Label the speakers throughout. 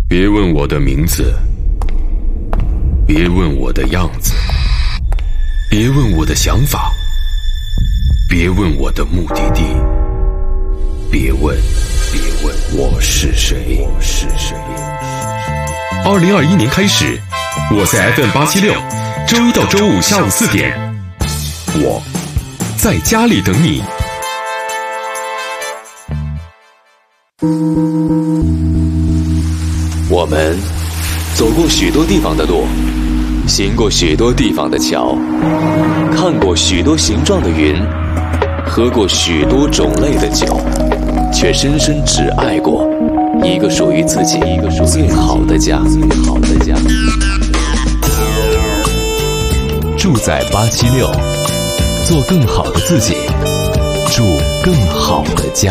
Speaker 1: 别问我的名字，别问我的样子，别问我的想法，别问我的目的地，别问我是谁。2021年开始，我在 FM876，周一到周五下午4点，我在家里等你。
Speaker 2: 我们走过许多地方的路，行过许多地方的桥，看过许多形状的云，喝过许多种类的酒，却深深只爱过一个属于自己最好的家。住在876，做更好的自己，住更好的家。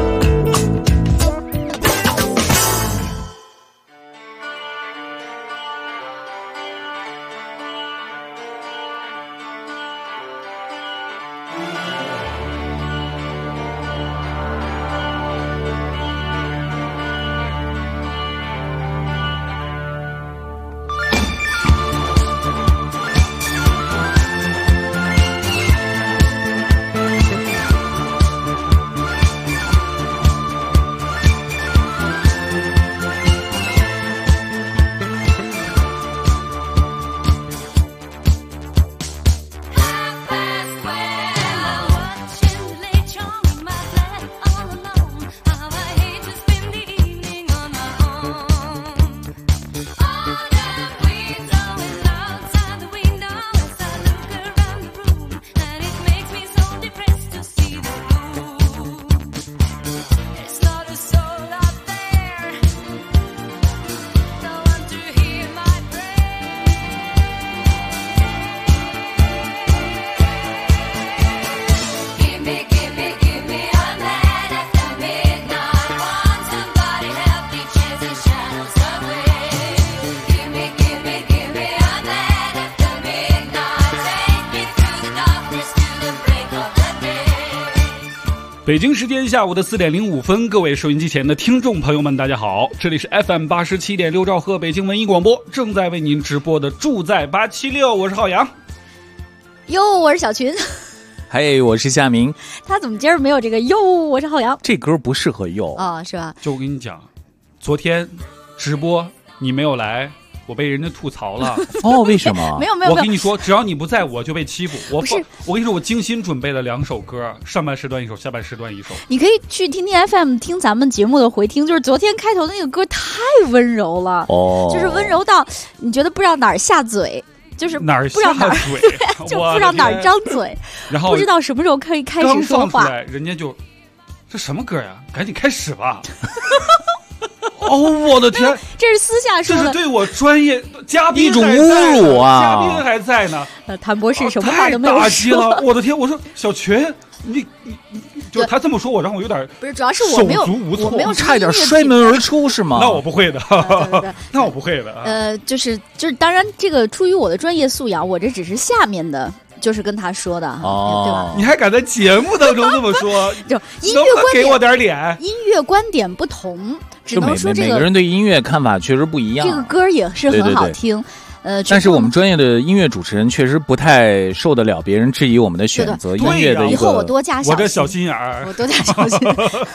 Speaker 3: 北京时间下午的4点05分，各位收音机前的听众朋友们，大家好，这里是 FM87.6兆赫北京文艺广播，正在为您直播的住在876，我是浩洋。
Speaker 4: 哟，我是小群。
Speaker 5: 嘿，我是夏明。
Speaker 4: 他怎么今儿没有这个哟？我是浩洋。
Speaker 5: 这歌不适合哟
Speaker 4: 啊，是吧？
Speaker 3: 就我跟你讲，昨天直播你没有来，我被人家吐槽了。
Speaker 5: 哦，为什么？
Speaker 4: 没有，
Speaker 3: 我跟你说，只要你不在，我就被欺负。我跟你说，我精心准备了2首歌，上半时段一首，下半时段一首。
Speaker 4: 你可以去听听 FM 听咱们节目的回听，就是昨天开头的那个歌太温柔了，就是温柔到你觉得不知道哪儿下嘴。就是
Speaker 3: 哪儿下嘴，
Speaker 4: 就不知道哪儿张嘴，
Speaker 3: 然后
Speaker 4: 不知道什么时候可以开始说话。
Speaker 3: 人家就这什么歌呀？赶紧开始吧！哦，我的天，
Speaker 4: 这是私下说的，
Speaker 3: 这是对我专业嘉宾
Speaker 5: 一种侮辱啊！
Speaker 3: 嘉宾还在呢，
Speaker 4: 谭博士什么话都没有说。
Speaker 3: 太打击了！我的天，我说小群，你就他这么说我，让我有点
Speaker 4: 不是，主要是我没有，我没有
Speaker 5: 差点摔门而出是吗？
Speaker 3: 那我不会的，
Speaker 4: 对
Speaker 3: 那我不会的。
Speaker 4: 就是，当然这个出于我的专业素养，我这只是下面的。就是跟他说的，对吧？
Speaker 3: 你还敢在节目当中这么说？
Speaker 4: 就音乐观点，
Speaker 3: 给我点脸。
Speaker 4: 音乐观点不同，只能说这个
Speaker 5: 每个人对音乐看法确实不一样。
Speaker 4: 这个歌也是很好听，
Speaker 5: 但是我们专业的音乐主持人确实不太受得了别人质疑我们的选择。音乐的一个，
Speaker 4: 以后我多加小心，
Speaker 3: 我这小心眼儿，
Speaker 4: 我多加小心。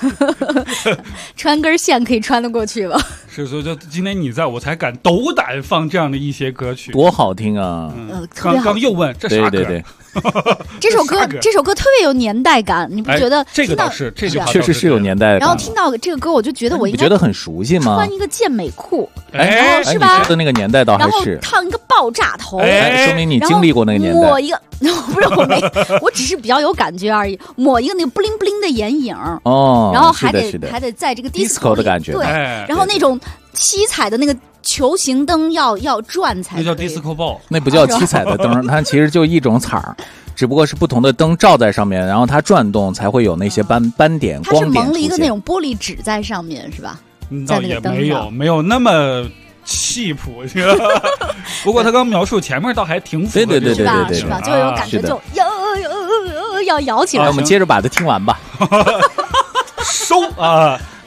Speaker 4: 穿根线可以穿得过去吧？
Speaker 3: 是，所以就今天你在我才敢斗胆放这样的一些歌曲，
Speaker 5: 多好听啊！
Speaker 3: 刚又问这啥歌？
Speaker 5: 对。
Speaker 4: 这首歌特别有年代感，你不觉得？
Speaker 3: 这个倒是，这句话
Speaker 5: 确实是有年代感。
Speaker 4: 然后听到这个歌，我就觉得我应该
Speaker 5: 觉得很熟悉吗？
Speaker 4: 穿一个健美裤，
Speaker 3: 然
Speaker 4: 后是吧？
Speaker 5: 你说的那个年代倒还是，
Speaker 4: 然后烫一个爆炸头，
Speaker 5: 说明你经历过那个年代。
Speaker 4: 抹一个，不是我没，我只是比较有感觉而已。抹一个那个布灵布灵的眼影，然后还得在这个
Speaker 5: disco 的感觉，
Speaker 4: 对，然后那种七彩的那个。球形灯要转才，
Speaker 3: 那叫 disco ball，
Speaker 5: 那不叫七彩的灯，它其实就一种彩儿，只不过是不同的灯照在上面，然后它转动才会有那些斑点、光点出现。它是
Speaker 4: 蒙了一个那种玻璃纸在上面，是吧？
Speaker 3: 倒也没有那么气谱。不过他刚描述前面倒还挺符合，
Speaker 5: 对，
Speaker 4: 是吧？就有感觉，就要摇起来。
Speaker 5: 我们接着把它听完吧。
Speaker 3: 收啊！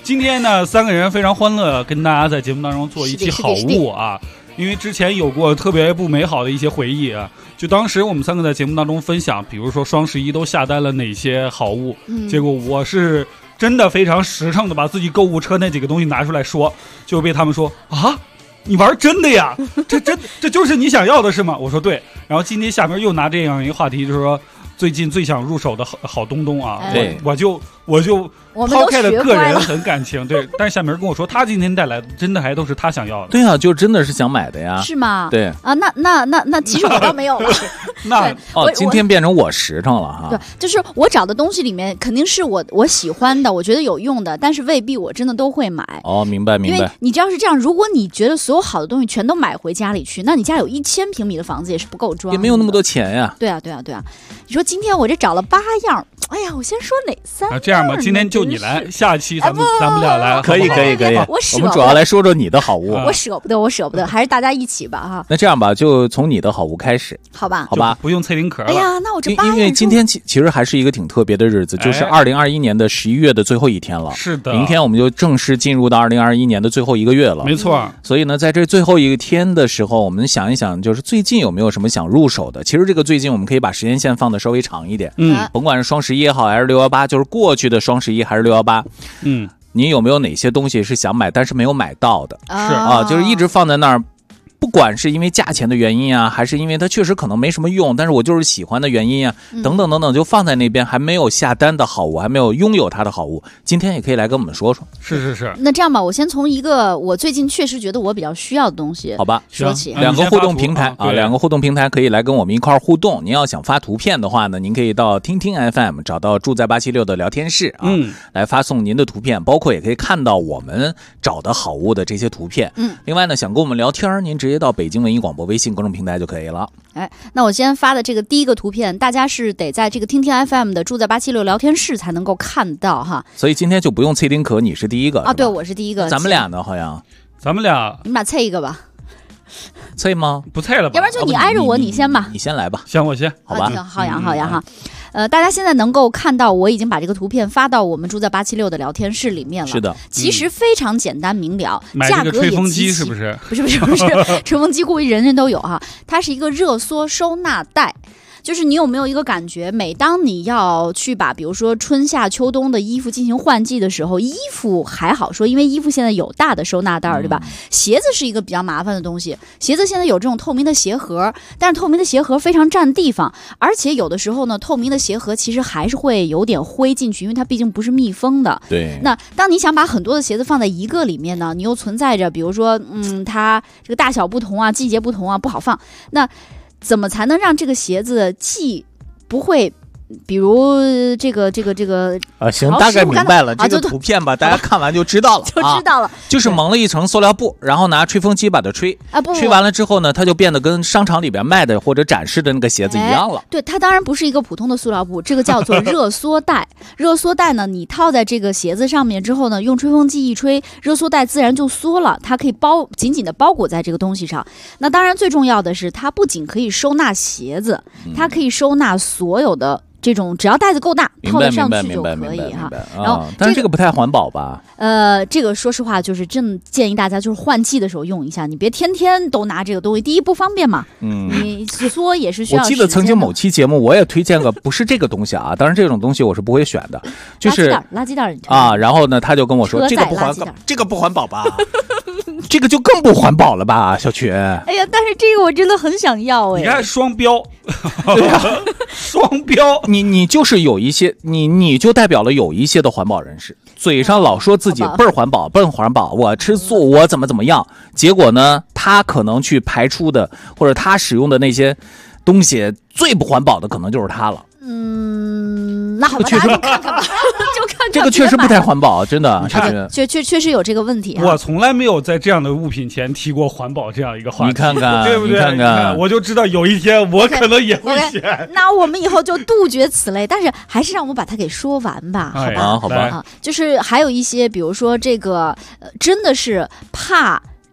Speaker 3: 今天呢，3个人非常欢乐，跟大家在节目当中做一期好物啊。因为之前有过特别不美好的一些回忆啊，就当时我们3个在节目当中分享，比如说双11都下单了哪些好物，结果我是真的非常实诚的把自己购物车那几个东西拿出来说，就被他们说啊，你玩真的呀？这就是你想要的是吗？我说对。然后今天下面又拿这样一个话题，就是说最近最想入手的好东东啊，我就抛开了个人很感情，对，但是夏明跟我说，他今天带来的真的还都是他想要的。
Speaker 5: 对啊，就真的是想买的呀。
Speaker 4: 是吗？
Speaker 5: 对
Speaker 4: 啊，那其实我倒没有了。
Speaker 5: 今天变成我实诚了哈。
Speaker 4: 对，就是我找的东西里面肯定是我喜欢的，我觉得有用的，但是未必我真的都会买。
Speaker 5: 哦，明白。因
Speaker 4: 为你知道是这样，如果你觉得所有好的东西全都买回家里去，那你家有1000平米的房子也是不够装，
Speaker 5: 也没有那么多钱呀。
Speaker 4: 对啊。你说今天我这找了8样，哎呀，我先说哪3样？
Speaker 3: 这样吧，今天就你来，下期咱们俩来。
Speaker 5: 可以。我们主要来说说你的好物。
Speaker 4: 我舍不得，还是大家一起吧哈。
Speaker 5: 那这样吧，就从你的好物开始，
Speaker 4: 好吧，
Speaker 3: 不用脆丁壳了。
Speaker 4: 哎呀，那我这8样，
Speaker 5: 因为今天其实还是一个挺特别的日子，就是2021年的11月的最后一天了。
Speaker 3: 是的，
Speaker 5: 明天我们就正式进入到2021年的最后1个月了。
Speaker 3: 没错。
Speaker 5: 所以呢，在这最后一天的时候，我们想一想，就是最近有没有什么想入手的？其实这个最近我们可以把时间线放得稍微长一点，甭管是双11也好，还是618，就是过去的双11还是618，你有没有哪些东西是想买但是没有买到的？
Speaker 3: 是啊，
Speaker 5: 就是一直放在那儿。不管是因为价钱的原因啊，还是因为它确实可能没什么用，但是我就是喜欢的原因啊，等等，就放在那边还没有下单的好物，还没有拥有它的好物，今天也可以来跟我们说说。
Speaker 3: 是。
Speaker 4: 那这样吧，我先从一个我最近确实觉得我比较需要的东西，
Speaker 5: 好吧，
Speaker 4: 说起。
Speaker 5: 2个互动平台啊，2个互动平台可以来跟我们一块互动。您要想发图片的话呢，您可以到听听 FM 找到住在876的聊天室啊，来发送您的图片，包括也可以看到我们找的好物的这些图片。另外呢，想跟我们聊天，您直接到北京文艺广播微信公众平台就可以了。
Speaker 4: 那我今天发的这个第一个图片，大家是得在这个听听 FM 的住在876聊天室才能够看到哈。
Speaker 5: 所以今天就不用脆丁壳，你是第一个啊？
Speaker 4: 对，我是第一个。
Speaker 5: 咱们俩呢？好像
Speaker 3: 咱们俩，
Speaker 4: 你们俩脆一个吧？
Speaker 5: 脆吗？
Speaker 3: 不脆了吧？
Speaker 4: 要不然就你挨着我，你先吧。
Speaker 5: 你先来吧。
Speaker 3: 行，我先。
Speaker 5: 好吧。
Speaker 4: 好呀哈。大家现在能够看到，我已经把这个图片发到我们住在876的聊天室里面了。
Speaker 5: 是的，
Speaker 4: 其实非常简单明了，
Speaker 3: 价格也吹风机是不是？
Speaker 4: 不是，吹风机估计人人都有哈。它是一个热缩收纳袋。就是你有没有一个感觉，每当你要去把比如说春夏秋冬的衣服进行换季的时候，衣服还好说，因为衣服现在有大的收纳袋，对吧？鞋子是一个比较麻烦的东西，鞋子现在有这种透明的鞋盒，但是透明的鞋盒非常占地方，而且有的时候呢，透明的鞋盒其实还是会有点灰进去，因为它毕竟不是密封的。
Speaker 5: 对。
Speaker 4: 那当你想把很多的鞋子放在一个里面呢，你又存在着比如说它这个大小不同啊，季节不同啊，不好放。那怎么才能让这个鞋子既不会，比如这个
Speaker 5: 行，大概明白了。这个图片吧，大家看完就知道了，就是蒙了一层塑料布，然后拿吹风机把它吹吹完了之后呢，它就变得跟商场里边卖的或者展示的那个鞋子一样了。
Speaker 4: 对，它当然不是一个普通的塑料布，这个叫做热缩袋。热缩袋呢，你套在这个鞋子上面之后呢，用吹风机一吹，热缩袋自然就缩了，它可以紧紧的包裹在这个东西上。那当然最重要的是，它不仅可以收纳鞋子，它可以收纳所有的这种，只要袋子够大，套得上去就可以哈。然后，
Speaker 5: 但是这个不太环保吧？
Speaker 4: 这个说实话，就是真建议大家就是换季的时候用一下，你别天天都拿这个东西。第一不方便嘛，你缩也是需要时间的。
Speaker 5: 我记得曾经某期节目我也推荐过，不是这个东西啊，当然这种东西我是不会选的，就是
Speaker 4: 垃圾袋
Speaker 5: 啊。然后呢，他就跟我说这个不环保吧。这个就更不环保了吧，小曲。
Speaker 4: 哎呀，但是这个我真的很想要哎。
Speaker 3: 你看双标，对呀，双标。
Speaker 5: 你就是有一些，你就代表了有一些的环保人士，嘴上老说自己倍儿环保，我吃素，我怎么样，结果呢，他可能去排出的或者他使用的那些东西最不环保的，可能就是他了。
Speaker 4: 那好吧，大家就看看吧，就看看。
Speaker 5: 这个确实不太环保，真的，
Speaker 4: 确实有这个问题。
Speaker 3: 我从来没有在这样的物品前提过环保这样一个话题，
Speaker 5: 你看看，
Speaker 3: 对不对？
Speaker 5: 你看看，
Speaker 3: 我就知道有一天我可能也会选。
Speaker 4: 那我们以后就杜绝此类，但是还是让我把它给说完吧，
Speaker 5: 好吧。
Speaker 4: 就是还有一些，比如说这个，真的是怕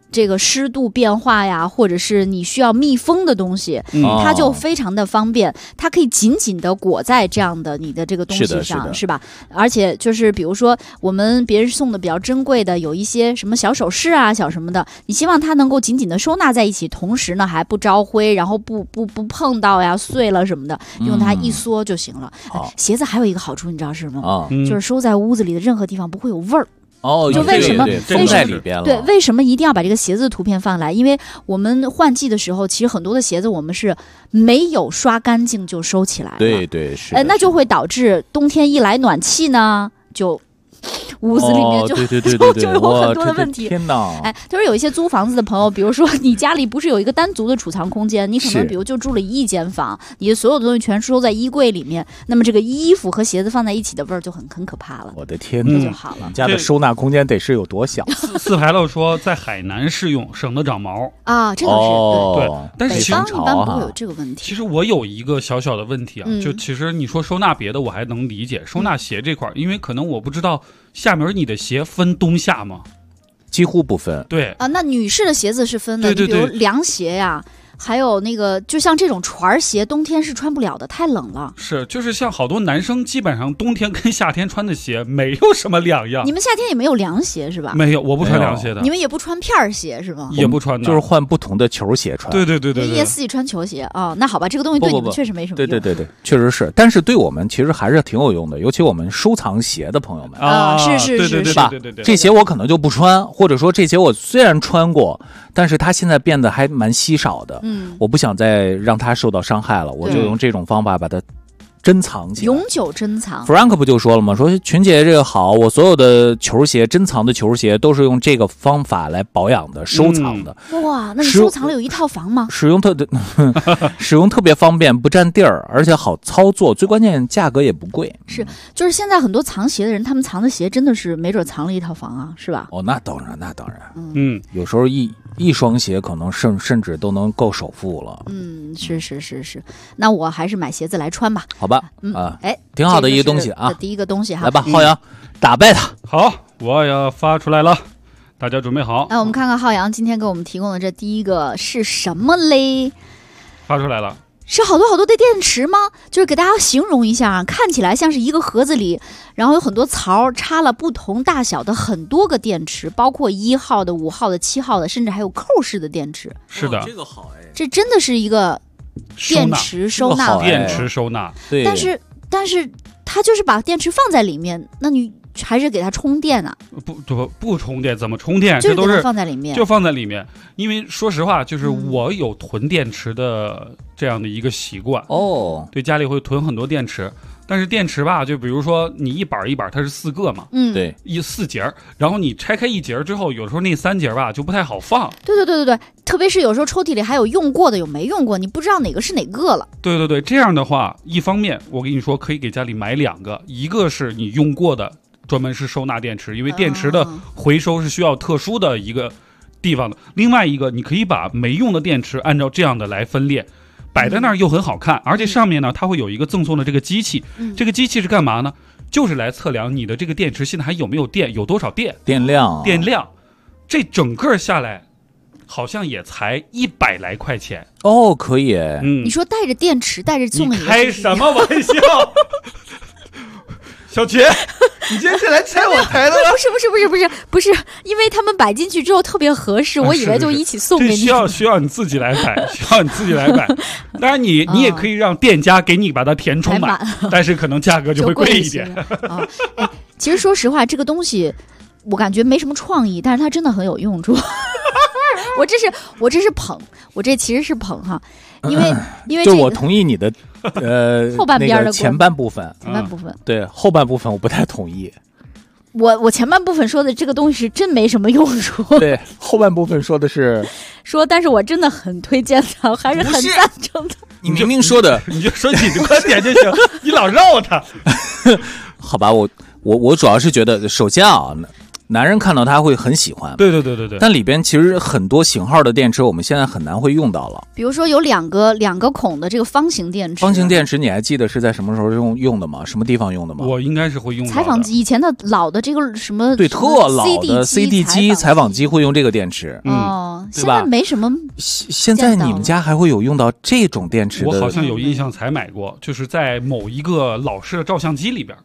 Speaker 4: 这个湿度变化呀，或者是你需要密封的东西，它就非常的方便，它可以紧紧的裹在这样的你的这个东西上，是吧？而且就是比如说我们别人送的比较珍贵的，有一些什么小首饰啊、小什么的，你希望它能够紧紧的收纳在一起，同时呢还不招灰，然后不碰到呀、碎了什么的，用它一缩就行了。鞋子还有一个好处，你知道是什么？就是收在屋子里的任何地方不会有味儿。就为什么
Speaker 5: 封在里边了？
Speaker 4: 对，为什么一定要把这个鞋子的图片放来？因为我们换季的时候，其实很多的鞋子我们是没有刷干净就收起来了。
Speaker 5: 对，是。
Speaker 4: 那就会导致冬天一来暖气呢，就屋子里面就有很多的问题。
Speaker 5: 天哪！
Speaker 4: 就是有一些租房子的朋友，比如说你家里不是有一个单独的储藏空间，你可能比如就住了一间房，你的所有的东西全收在衣柜里面，那么这个衣服和鞋子放在一起的味儿就很可怕了。
Speaker 5: 我的天哪！
Speaker 4: 就好了。
Speaker 5: 你家的收纳空间得是有多小？
Speaker 3: 四牌楼说在海南适用，省得长毛
Speaker 4: 啊，这倒是
Speaker 3: 对。但是
Speaker 4: 北方一般不会有这个问题。
Speaker 3: 其实我有一个小小的问题啊，就其实你说收纳别的我还能理解，收纳鞋这块，因为可能我不知道下面你的鞋分冬夏吗？
Speaker 5: 几乎不分。
Speaker 3: 对
Speaker 4: 啊，那女士的鞋子是分的，
Speaker 3: 对，
Speaker 4: 比如凉鞋呀。还有那个，就像这种船鞋，冬天是穿不了的，太冷了。
Speaker 3: 是，就是像好多男生，基本上冬天跟夏天穿的鞋没有什么两样。
Speaker 4: 你们夏天也没有凉鞋是吧？
Speaker 3: 没有，我不穿凉鞋的。
Speaker 4: 你们也不穿片鞋是吗？
Speaker 3: 也不穿的，
Speaker 5: 就是换不同的球鞋穿。
Speaker 3: 对，
Speaker 4: 一年四季穿球鞋啊。那好吧，这个东西对你们确实没什么用。
Speaker 5: 对，确实是，但是对我们其实还是挺有用的，尤其我们收藏鞋的朋友们
Speaker 3: 啊，
Speaker 4: 是
Speaker 3: 吧？
Speaker 5: 这鞋我可能就不穿，或者说这鞋我虽然穿过，但是它现在变得还蛮稀少的。我不想再让它受到伤害了，我就用这种方法把它珍藏起来，
Speaker 4: 永久珍藏。
Speaker 5: Frank 不就说了吗？说群姐这个好，我所有的球鞋珍藏的球鞋都是用这个方法来保养的、收藏的。
Speaker 4: 哇，那你收藏了有一套房吗？
Speaker 5: 使用特别方便，不占地儿，而且好操作，最关键价格也不贵。
Speaker 4: 是，就是现在很多藏鞋的人，他们藏的鞋真的是没准藏了一套房啊，是吧？
Speaker 5: 那当然。有时候一双鞋可能甚至都能够首付了。
Speaker 4: 是。那我还是买鞋子来穿吧。
Speaker 5: 好吧，挺好的一个东西啊。
Speaker 4: 第一个东西哈，
Speaker 5: 来吧，浩洋，打败他。
Speaker 3: 好，我要发出来了，大家准备好。
Speaker 4: 我们看看浩洋今天给我们提供的这第一个是什么嘞？
Speaker 3: 发出来了。
Speaker 4: 是好多的电池吗？就是给大家形容一下，看起来像是一个盒子里，然后有很多槽，插了不同大小的很多个电池，包括1号的、5号的、7号的，甚至还有扣式的电池。
Speaker 3: 是的，
Speaker 5: 这个好哎，
Speaker 4: 这真的是一个电池收纳，
Speaker 3: 电池收纳。
Speaker 5: 对，
Speaker 4: 但是它就是把电池放在里面，那你还是给它充电啊？
Speaker 3: 不充电，怎么充电？
Speaker 4: 就是
Speaker 3: 这都是
Speaker 4: 放在里面，
Speaker 3: 就放在里面。因为说实话，就是我有囤电池的这样的一个习惯对，家里会囤很多电池。但是电池吧，就比如说你一板一板，它是4个嘛，
Speaker 5: 对
Speaker 3: ，4节，然后你拆开1节之后，有时候那3节吧就不太好放。
Speaker 4: 对，特别是有时候抽屉里还有用过的，有没用过，你不知道哪个是哪个了。
Speaker 3: 对，这样的话，一方面我跟你说，可以给家里买2个，一个是你用过的，专门是收纳电池，因为电池的回收是需要特殊的一个地方的。另外一个，你可以把没用的电池按照这样的来分裂。摆在那儿又很好看，而且上面呢，它会有一个赠送的这个机器。这个机器是干嘛呢？就是来测量你的这个电池现在还有没有电，有多少电量。这整个下来，好像也才100来块钱。
Speaker 5: 可以。
Speaker 4: 你说带着电池，带着送给
Speaker 3: 你开什么玩笑？小杰，你今天是来拆我台的吗？
Speaker 4: 不是，因为他们摆进去之后特别合适，我以为就一起送给你。
Speaker 3: 需要你自己来摆，当然你也可以让店家给你把它填充满，但是可能价格就会贵一点。
Speaker 4: 其实说实话，这个东西我感觉没什么创意，但是它真的很有用处。我这是捧，我这其实是捧哈，因为
Speaker 5: 就我同意你的
Speaker 4: 后半边的
Speaker 5: 前半部分，对，后半部分我不太同意。
Speaker 4: 我前半部分说的这个东西是真没什么用处，
Speaker 5: 对，后半部分说的是
Speaker 4: 但是我真的很推荐的，还是很赞成的。
Speaker 5: 你明明说的，
Speaker 3: 你就说你的观点就行，你老绕他。
Speaker 5: 好吧，我主要是觉得，首先啊， 男人看到它会很喜欢。
Speaker 3: 对，
Speaker 5: 但里边其实很多型号的电池我们现在很难会用到了。
Speaker 4: 比如说有两个孔的这个方形电池。
Speaker 5: 方形电池你还记得是在什么时候用的吗？什么地方用的吗？
Speaker 3: 我应该是会用到的。
Speaker 4: 采访机以前的老的这个什么
Speaker 5: 对，特老的 CD 机采访机会用这个电池。
Speaker 4: 现在没什么。
Speaker 5: 现在你们家还会有用到这种电池的？
Speaker 3: 我好像有印象才买过，就是在某一个老式的照相机里边。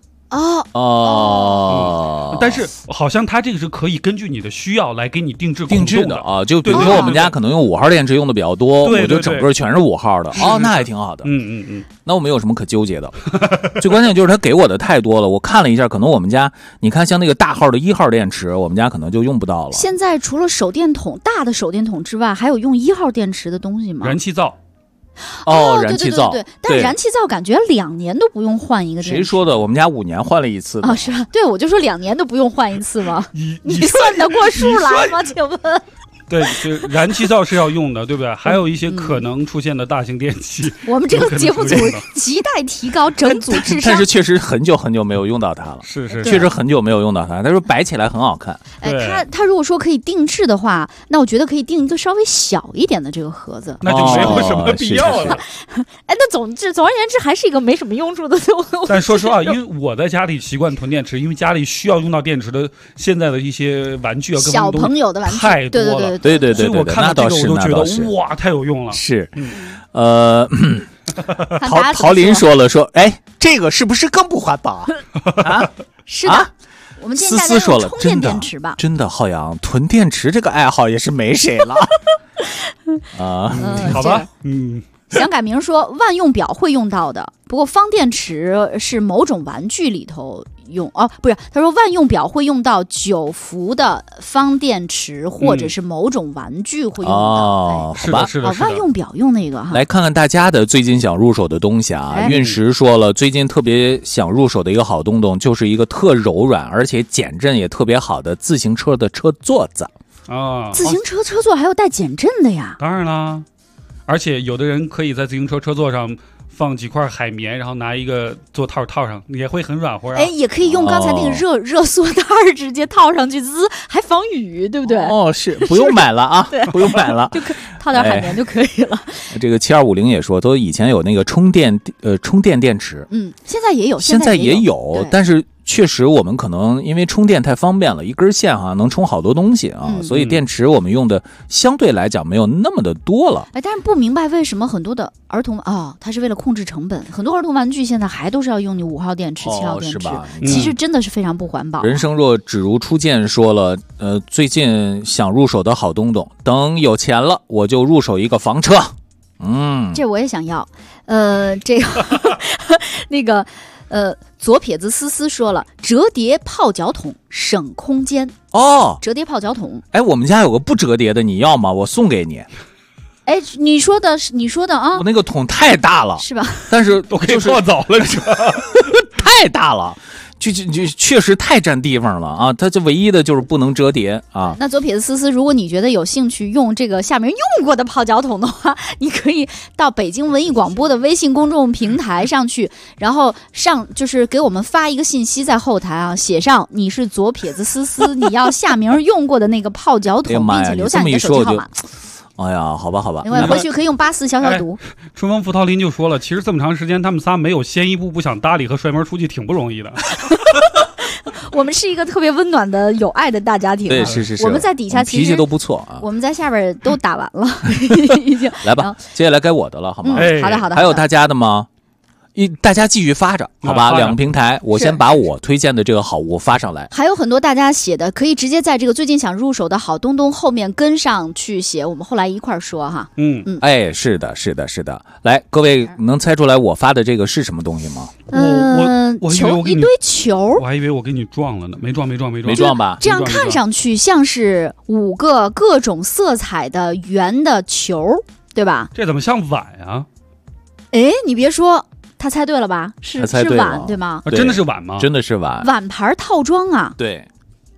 Speaker 3: 但是好像它这个是可以根据你的需要来给你定制
Speaker 5: 的啊，就比如说我们家可能用5号电池用的比较多，我就整个全是5号的。那还挺好的。那我没有什么可纠结的。最关键就是它给我的太多了，我看了一下，可能我们家你看像那个大号的1号电池，我们家可能就用不到了。
Speaker 4: 现在除了手电筒大的手电筒之外，还有用1号电池的东西吗？
Speaker 3: 燃气灶。
Speaker 5: 燃气灶，
Speaker 4: 对，但燃气灶感觉2年都不用换一个电池。
Speaker 5: 谁说的？我们家5年换了一次。
Speaker 4: 是吧？对，我就说2年都不用换一次吗？
Speaker 3: 你
Speaker 4: 算得过数来吗？请问？
Speaker 3: 对，燃气灶是要用的，对不对？还有一些可能出现的大型电器。
Speaker 4: 我们这个节目组亟待提高整组智商。
Speaker 5: 但是确实很久没有用到它了。
Speaker 3: 是，
Speaker 5: 确实很久没有用到它。他说摆起来很好看。
Speaker 4: 他如果说可以定制的话，那我觉得可以定一个稍微小一点的这个盒子。
Speaker 3: 那就没有什么必要了。
Speaker 4: 那总而言之还是一个没什么用处的东西。
Speaker 3: 但说实话，因为我在家里习惯囤电池，因为家里需要用到电池的现在的一些玩具
Speaker 4: 小朋友的玩具
Speaker 3: 太多了。
Speaker 5: 对，
Speaker 3: 所以我看到这个我就觉得哇，太有用了。
Speaker 5: 是，陶林说，这个是不是更不环保啊？
Speaker 4: 是的。我们现在用充电电池吧。
Speaker 5: 真的，浩洋囤电池这个爱好也是没谁了。
Speaker 3: 好吧，
Speaker 4: 想改名说万用表会用到的，不过方电池是某种玩具里头用不是，他说万用表会用到9伏的方电池，或者是某种玩具会用到。
Speaker 3: 是的，
Speaker 4: 万用表用那个哈。
Speaker 5: 来看看大家的最近想入手的东西啊。运石说了，最近特别想入手的一个好东东，就是一个特柔软而且减震也特别好的自行车的车座子
Speaker 4: 自行车车座还有带减震的呀？
Speaker 3: 当然啦，而且有的人可以在自行车车座上放几块海绵，然后拿一个座套套上，也会很软和啊。
Speaker 4: 也可以用刚才那个热缩袋直接套上去，还防雨，对不对？
Speaker 5: 是不用买了啊，不用买了，
Speaker 4: 就套点海绵就可以了。
Speaker 5: 这个7250也说，都以前有那个充电电池，
Speaker 4: 现在也有，
Speaker 5: 但是确实我们可能因为充电太方便了，一根线能充好多东西啊，所以电池我们用的相对来讲没有那么的多了。
Speaker 4: 但是不明白为什么很多的儿童它是为了控制成本，很多儿童玩具现在还都是要用你5号电池、7号电池，其实真的是非常不环保。
Speaker 5: 人生若只如初见说了，最近想入手的好东东，等有钱了我就入手一个房车。
Speaker 4: 这我也想要。这个那个。左撇子思思说了，折叠泡脚桶省空间折叠泡脚桶。
Speaker 5: 我们家有个不折叠的，你要吗？我送给你。
Speaker 4: 你说的啊？
Speaker 5: 我那个桶太大了，
Speaker 4: 是吧？
Speaker 5: 但是
Speaker 3: 都可以泡澡了，
Speaker 5: 太大了。就确实太占地方了啊！它就唯一的就是不能折叠啊。
Speaker 4: 那左撇子思思，如果你觉得有兴趣用这个夏明用过的泡脚桶的话，你可以到北京文艺广播的微信公众平台上去，然后就是给我们发一个信息在后台写上你是左撇子思思，你要夏明用过的那个泡脚桶，并且留下你的手机号码。
Speaker 5: 哎呀，好吧，
Speaker 4: 另外回去可以用84小小读。
Speaker 3: 春风拂桃林就说了，其实这么长时间他们仨没有先一步不想搭理和摔门出去挺不容易的。
Speaker 4: 我们是一个特别温暖的有爱的大家庭。
Speaker 5: 对，是。
Speaker 4: 我们在底下其实
Speaker 5: 脾气都不错啊。
Speaker 4: 我们在下边都打完了，已经。
Speaker 5: 来吧，接下来该我的了，好吗？
Speaker 4: 好的。
Speaker 5: 还有大家的吗？大家继续发着，好吧？两个平台，我先把我推荐的这个好物发上来。
Speaker 4: 还有很多大家写的，可以直接在这个最近想入手的好东东后面跟上去写，我们后来一块说哈。
Speaker 5: 是的。来，各位能猜出来我发的这个是什么东西吗？
Speaker 3: 我
Speaker 4: 球，一堆球。
Speaker 3: 我还以为我给你撞了呢，没
Speaker 5: 撞吧？
Speaker 4: 这样看上去像是5个各种色彩的圆的球，对吧？
Speaker 3: 这怎么像碗啊？
Speaker 4: 你别说。他猜对了吧？是碗对吗？
Speaker 3: 真的是碗吗？
Speaker 5: 真的是碗。
Speaker 4: 碗盘套装啊。
Speaker 5: 对。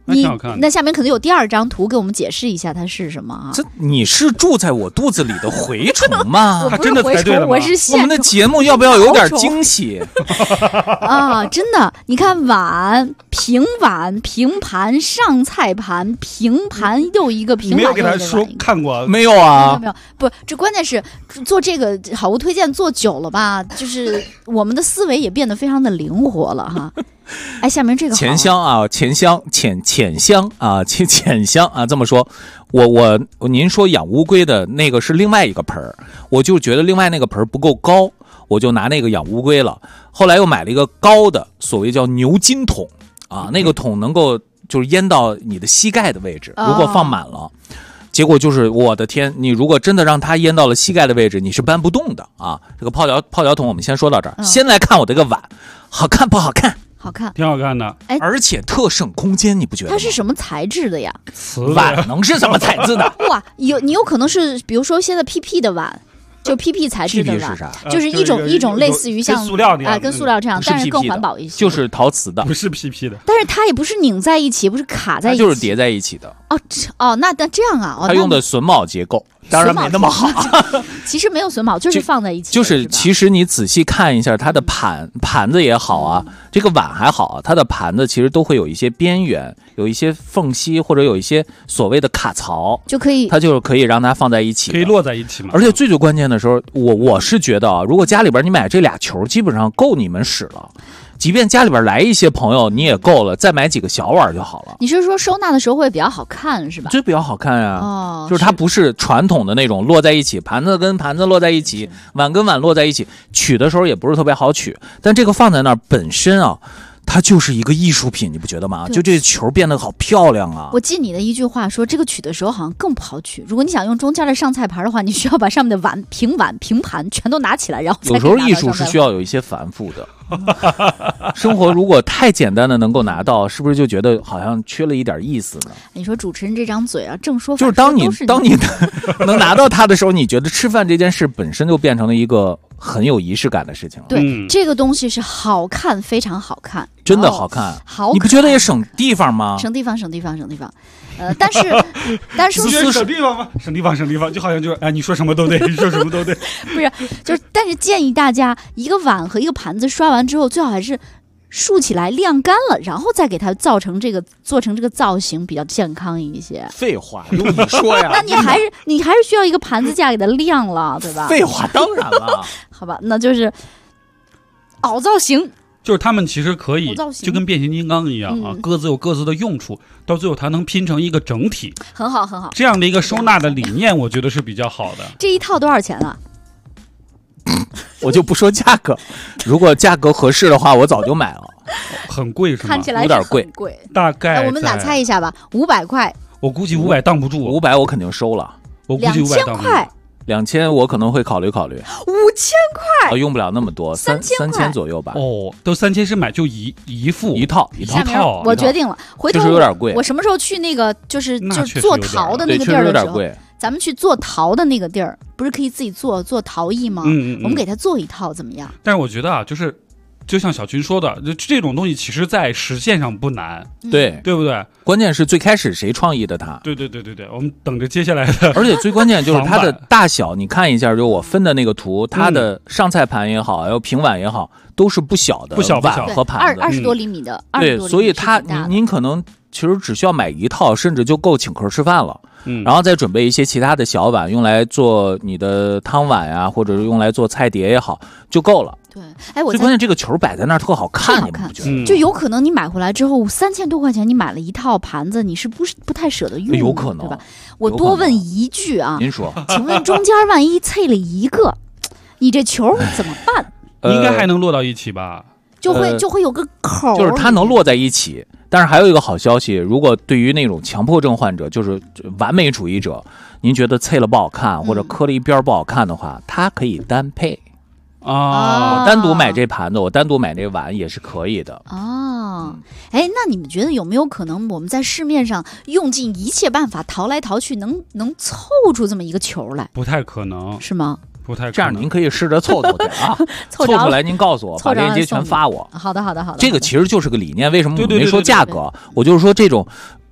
Speaker 4: 那下面可能有第2张图，给我们解释一下它是什么啊？
Speaker 5: 这你是住在我肚子里的蛔虫吗？
Speaker 4: 我不是蛔虫，我是线虫。
Speaker 5: 我们的节目要不要有点惊喜
Speaker 4: 啊？真的，你看碗、平盘、上菜盘、平盘又一个平碗，
Speaker 3: 没有给他说看过
Speaker 5: 没有啊？
Speaker 4: 没有，不，这关键是做这个好物推荐做久了吧，就是我们的思维也变得非常的灵活了哈。哎，下面这个
Speaker 5: 浅香啊，浅香啊，这么说，您说养乌龟的那个是另外一个盆儿，我就觉得另外那个盆儿不够高，我就拿那个养乌龟了。后来又买了一个高的，所谓叫牛筋桶啊，那个桶能够就是淹到你的膝盖的位置，如果放满了。结果就是我的天，你如果真的让它淹到了膝盖的位置，你是搬不动的啊！这个泡脚桶我们先说到这儿，先来看我这个碗，好看不好看？
Speaker 4: 好看，
Speaker 3: 挺好看的，
Speaker 5: 而且特省空间，你不觉得吗？
Speaker 4: 它是什么材质的呀？
Speaker 5: 碗能是什么材质的？
Speaker 4: 哇，你有可能是，比如说现在 PP 的碗。就 PP 材质的碗，
Speaker 5: 是啥？
Speaker 4: 就是一种类似于像
Speaker 3: 塑料那样
Speaker 4: 跟塑料这样，但是更环保一些。
Speaker 5: 就是陶瓷的，
Speaker 3: 不是 PP 的。
Speaker 4: 但是它也不是拧在一起，不是卡在一起，
Speaker 5: 它就是叠在一起的。
Speaker 4: 那这样啊？
Speaker 5: 它用的榫卯结构，当然没那么好。
Speaker 4: 其实没有榫卯，就是放在一起。
Speaker 5: 就是其实你仔细看一下它的盘子也好啊，这个碗还好啊，它的盘子其实都会有一些边缘，有一些缝隙，或者有一些所谓的卡槽，
Speaker 4: 就可以，
Speaker 5: 它就是可以让它放在一起，
Speaker 3: 可以落在一起嘛。
Speaker 5: 而且最关键的时候，我是觉得啊，如果家里边你买这俩球，基本上够你们使了。即便家里边来一些朋友，你也够了，再买几个小碗就好了。
Speaker 4: 你是说收纳的时候会比较好看是吧？
Speaker 5: 这比较好看呀，就是它不是传统的那种落在一起，盘子跟盘子落在一起，碗跟碗落在一起，取的时候也不是特别好取。但这个放在那儿本身啊，它就是一个艺术品，你不觉得吗？就这球变得好漂亮啊！
Speaker 4: 我记你的一句话说，这个取的时候好像更不好取。如果你想用中间的上菜盘的话，你需要把上面的碗、平盘全都拿起来，然后
Speaker 5: 有时候艺术是需要有一些繁复的。生活如果太简单的能够拿到，是不是就觉得好像缺了一点意思呢？
Speaker 4: 你说主持人这张嘴啊，正说
Speaker 5: 就是当你能拿到它的时候，你觉得吃饭这件事本身就变成了一个很有仪式感的事情了。
Speaker 4: 对，这个东西是好看，非常好看，
Speaker 5: 真的好看。
Speaker 4: 好，
Speaker 5: 你不觉得也省地方吗？
Speaker 4: 省地方。但是
Speaker 3: 省地方吗？省地方，就好像就是你说什么都对，你说什么都对。
Speaker 4: 不是，但是建议大家一个碗和一个盘子刷完之后，最好还是竖起来晾干了，然后再给它做成这个造型，比较健康一些。
Speaker 5: 废话，用你说呀？
Speaker 4: 那你还是需要一个盘子架给它晾了，对吧？
Speaker 5: 废话，当然了。
Speaker 4: 好吧，那就是凹造型。
Speaker 3: 就是他们其实可以就跟变形金刚一样啊，各自有各自的用处，到最后它能拼成一个整体，
Speaker 4: 很好。
Speaker 3: 这样的一个收纳的理念，我觉得是比较好的。
Speaker 4: 这一套多少钱啊？
Speaker 5: 我就不说价格，如果价格合适的话，我早就买了。
Speaker 3: 很贵是吗？
Speaker 4: 看起来
Speaker 5: 有点贵，
Speaker 3: 大概
Speaker 4: 我们俩猜一下吧，500块。
Speaker 3: 我估计500当不住
Speaker 5: ，500我肯定收了。
Speaker 3: 我估计500当不住。
Speaker 5: 2000我可能会考虑。5000
Speaker 4: 块
Speaker 5: 用不了那么多，3000左右吧。
Speaker 3: 都3000是买就一副
Speaker 5: 一套。
Speaker 4: 我决定了，回头
Speaker 5: 就是有点贵。
Speaker 4: 我什么时候去那个就是做陶的那个地儿的时候，咱们去做陶的那个地儿，不是可以自己做陶艺吗？我们给他做一套怎么样？
Speaker 3: 但是我觉得啊，就像小军说的，这种东西其实在实现上不难，
Speaker 5: 对
Speaker 3: 不对？
Speaker 5: 关键是最开始谁创意的它？
Speaker 3: 对，我们等着接下来的。
Speaker 5: 而且最关键就是它的大小，你看一下，就我分的那个图，它的上菜盘也好，还有平碗也好，都是不小的碗和盘子
Speaker 4: ，20多厘米的。
Speaker 5: 对，所以您可能其实只需要买一套，甚至就够请客吃饭了。然后再准备一些其他的小碗，用来做你的汤碗呀，或者是用来做菜碟也好，就够了。
Speaker 4: 对，
Speaker 5: 最关键这个球摆在那儿特好看，你们不觉得？
Speaker 4: 就有可能你买回来之后3000多块钱，你买了一套盘子，你是不太舍得用，
Speaker 5: 有可能，
Speaker 4: 对吧？我多问一句啊，
Speaker 5: 您说，
Speaker 4: 请问中间万一碎了一个，你这球怎么办？
Speaker 3: 应该还能落到一起吧？
Speaker 4: 就会有个口，
Speaker 5: 就是它能落在一起。但是还有一个好消息，如果对于那种强迫症患者，就是完美主义者，您觉得碎了不好看，或者磕了一边不好看的话，它可以单配。我单独买这盘子，我单独买这碗也是可以的。
Speaker 4: 那你们觉得有没有可能我们在市面上用尽一切办法淘来淘去，能凑出这么一个球来？
Speaker 3: 不太可能，
Speaker 4: 是吗？
Speaker 3: 不太可能。
Speaker 5: 这样您可以试着凑去啊，凑出来您告诉我，把链接全发我。
Speaker 4: 好的。
Speaker 5: 这个其实就是个理念。为什么我没说价格？我就是说这种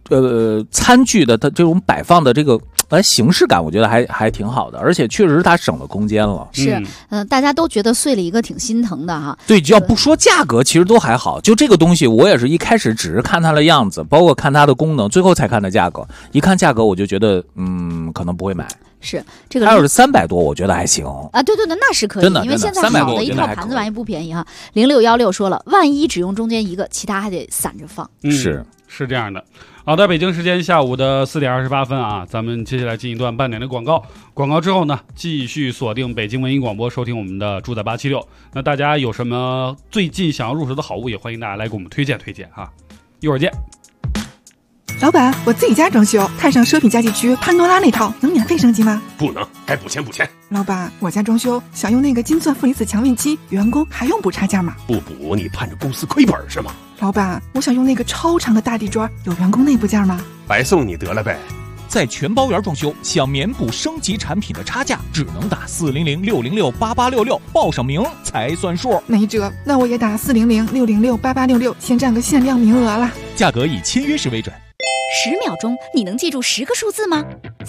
Speaker 5: 餐具的它这种摆放的这个形式感，我觉得还挺好的，而且确实它省了空间了。
Speaker 4: 是，大家都觉得碎了一个挺心疼的哈。
Speaker 5: 对，要不说价格，其实都还好。就这个东西，我也是一开始只是看它的样子，包括看它的功能，最后才看的价格。一看价格，我就觉得可能不会买。
Speaker 4: 是这个，
Speaker 5: 还有是300多，我觉得还行
Speaker 4: 啊。对，那是可以，因为现在好的一套盘子玩意不便宜哈。0616说了，万一只用中间一个，其他还得散着放。
Speaker 3: 是这样的。好的，北京时间下午的4点28分啊，咱们接下来进一段半点的广告。广告之后呢，继续锁定北京文艺广播，收听我们的住在876。那大家有什么最近想要入手的好物，也欢迎大家来给我们推荐啊。一会儿见。
Speaker 6: 老板，我自己家装修，太上奢品家具区潘多拉那套能免费升级吗？
Speaker 1: 不能，该补钱。
Speaker 6: 老板，我家装修想用那个金钻负离子强运机，员工还用补差价吗？
Speaker 1: 不补你盼着公司亏本是吗？
Speaker 6: 老板，我想用那个超长的大地砖，有员工内部价吗？
Speaker 1: 白送你得了呗。
Speaker 7: 在全包圆装修，想免补升级产品的差价，只能打400-606-8866，报上名才算数。
Speaker 6: 没辙，那我也打400-606-8866，先占个限量名额了。
Speaker 7: 价格以签约时为准。
Speaker 4: 10秒钟，你能记住10个数字吗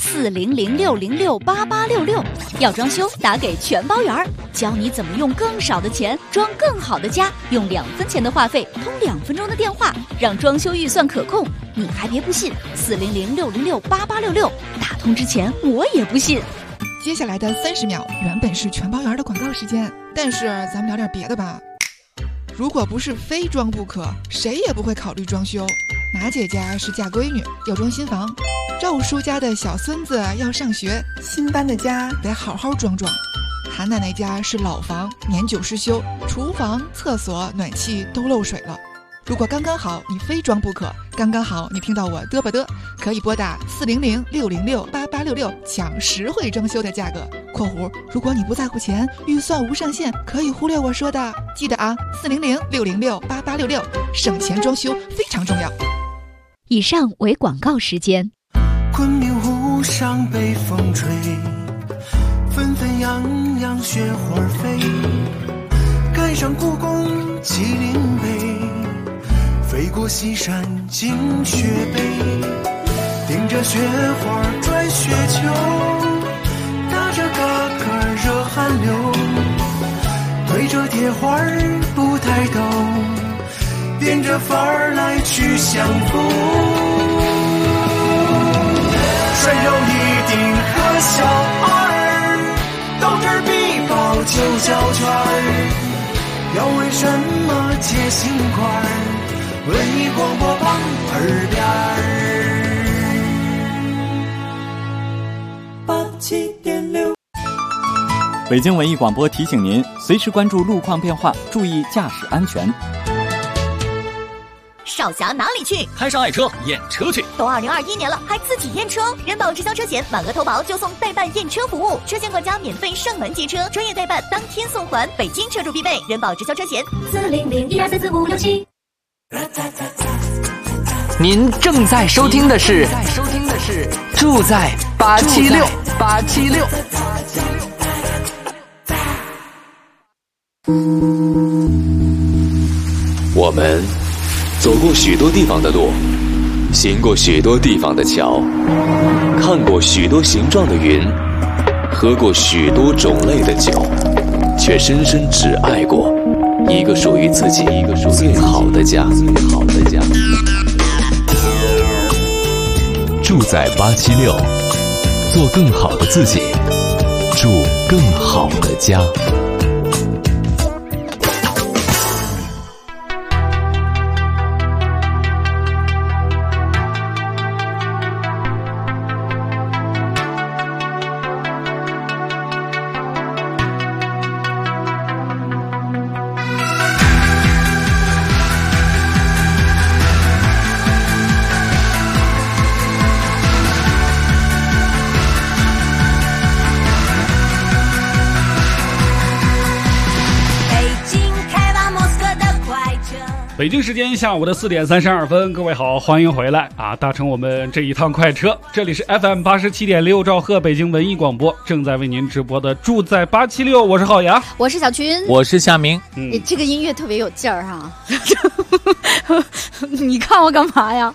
Speaker 4: ？400-606-8866，要装修打给全包圆，教你怎么用更少的钱装更好的家，用2分钱的话费通2分钟的电话，让装修预算可控。你还别不信，400-606-8866，打通之前我也不信。
Speaker 6: 接下来的30秒原本是全包圆的广告时间，但是咱们聊点别的吧。如果不是非装不可，谁也不会考虑装修。马姐家是嫁闺女，要装新房；赵叔家的小孙子要上学，新搬的家得好好装装。韩奶奶家是老房，年久失修，厨房、厕所、暖气都漏水了。如果刚刚好你非装不可，刚刚好你听到我嘚吧嘚，可以拨打400-606-8866抢实惠装修的价格。括弧，如果你不在乎钱，预算无上限，可以忽略我说的。记得啊，400-606-8866，省钱装修非常重要。
Speaker 4: 以上为广告时间。
Speaker 8: 昆明湖上北风吹，纷纷扬扬雪花飞，赶上故宫麒麟碑，飞过西山进雪北，顶着雪花转雪球，打着嘎嘎热汗流，对着铁花不抬头，变着法儿来去相逢。涮肉一定和小二，豆汁儿必爆就胶圈儿，要为什么接心块儿？文艺广播旁耳边8.6。
Speaker 9: 北京文艺广播提醒您，随时关注路况变化，注意驾驶安全。
Speaker 10: 少侠哪里去？
Speaker 7: 摊上爱车验车去。
Speaker 10: 都2021年了，还自己验车？人保直销车险满额投保就送代办验车服务，车险管家免费上门接车，专业代办当天送还，北京车主必备。人保直销车险400-1244567。
Speaker 11: 您正在收听的是住在876。
Speaker 2: 我们走过许多地方的路，行过许多地方的桥，看过许多形状的云，喝过许多种类的酒，却深深只爱过一个属于自己最好的家。
Speaker 1: 住在876，做更好的自己，住更好的家。
Speaker 3: 北京时间下午的4点32分，各位好，欢迎回来啊！搭乘我们这一趟快车，这里是 FM 87.6兆赫北京文艺广播，正在为您直播的住在876，我是浩洋，
Speaker 4: 我是小群，
Speaker 5: 我是夏明。
Speaker 4: 这个音乐特别有劲儿哈！你看我干嘛呀？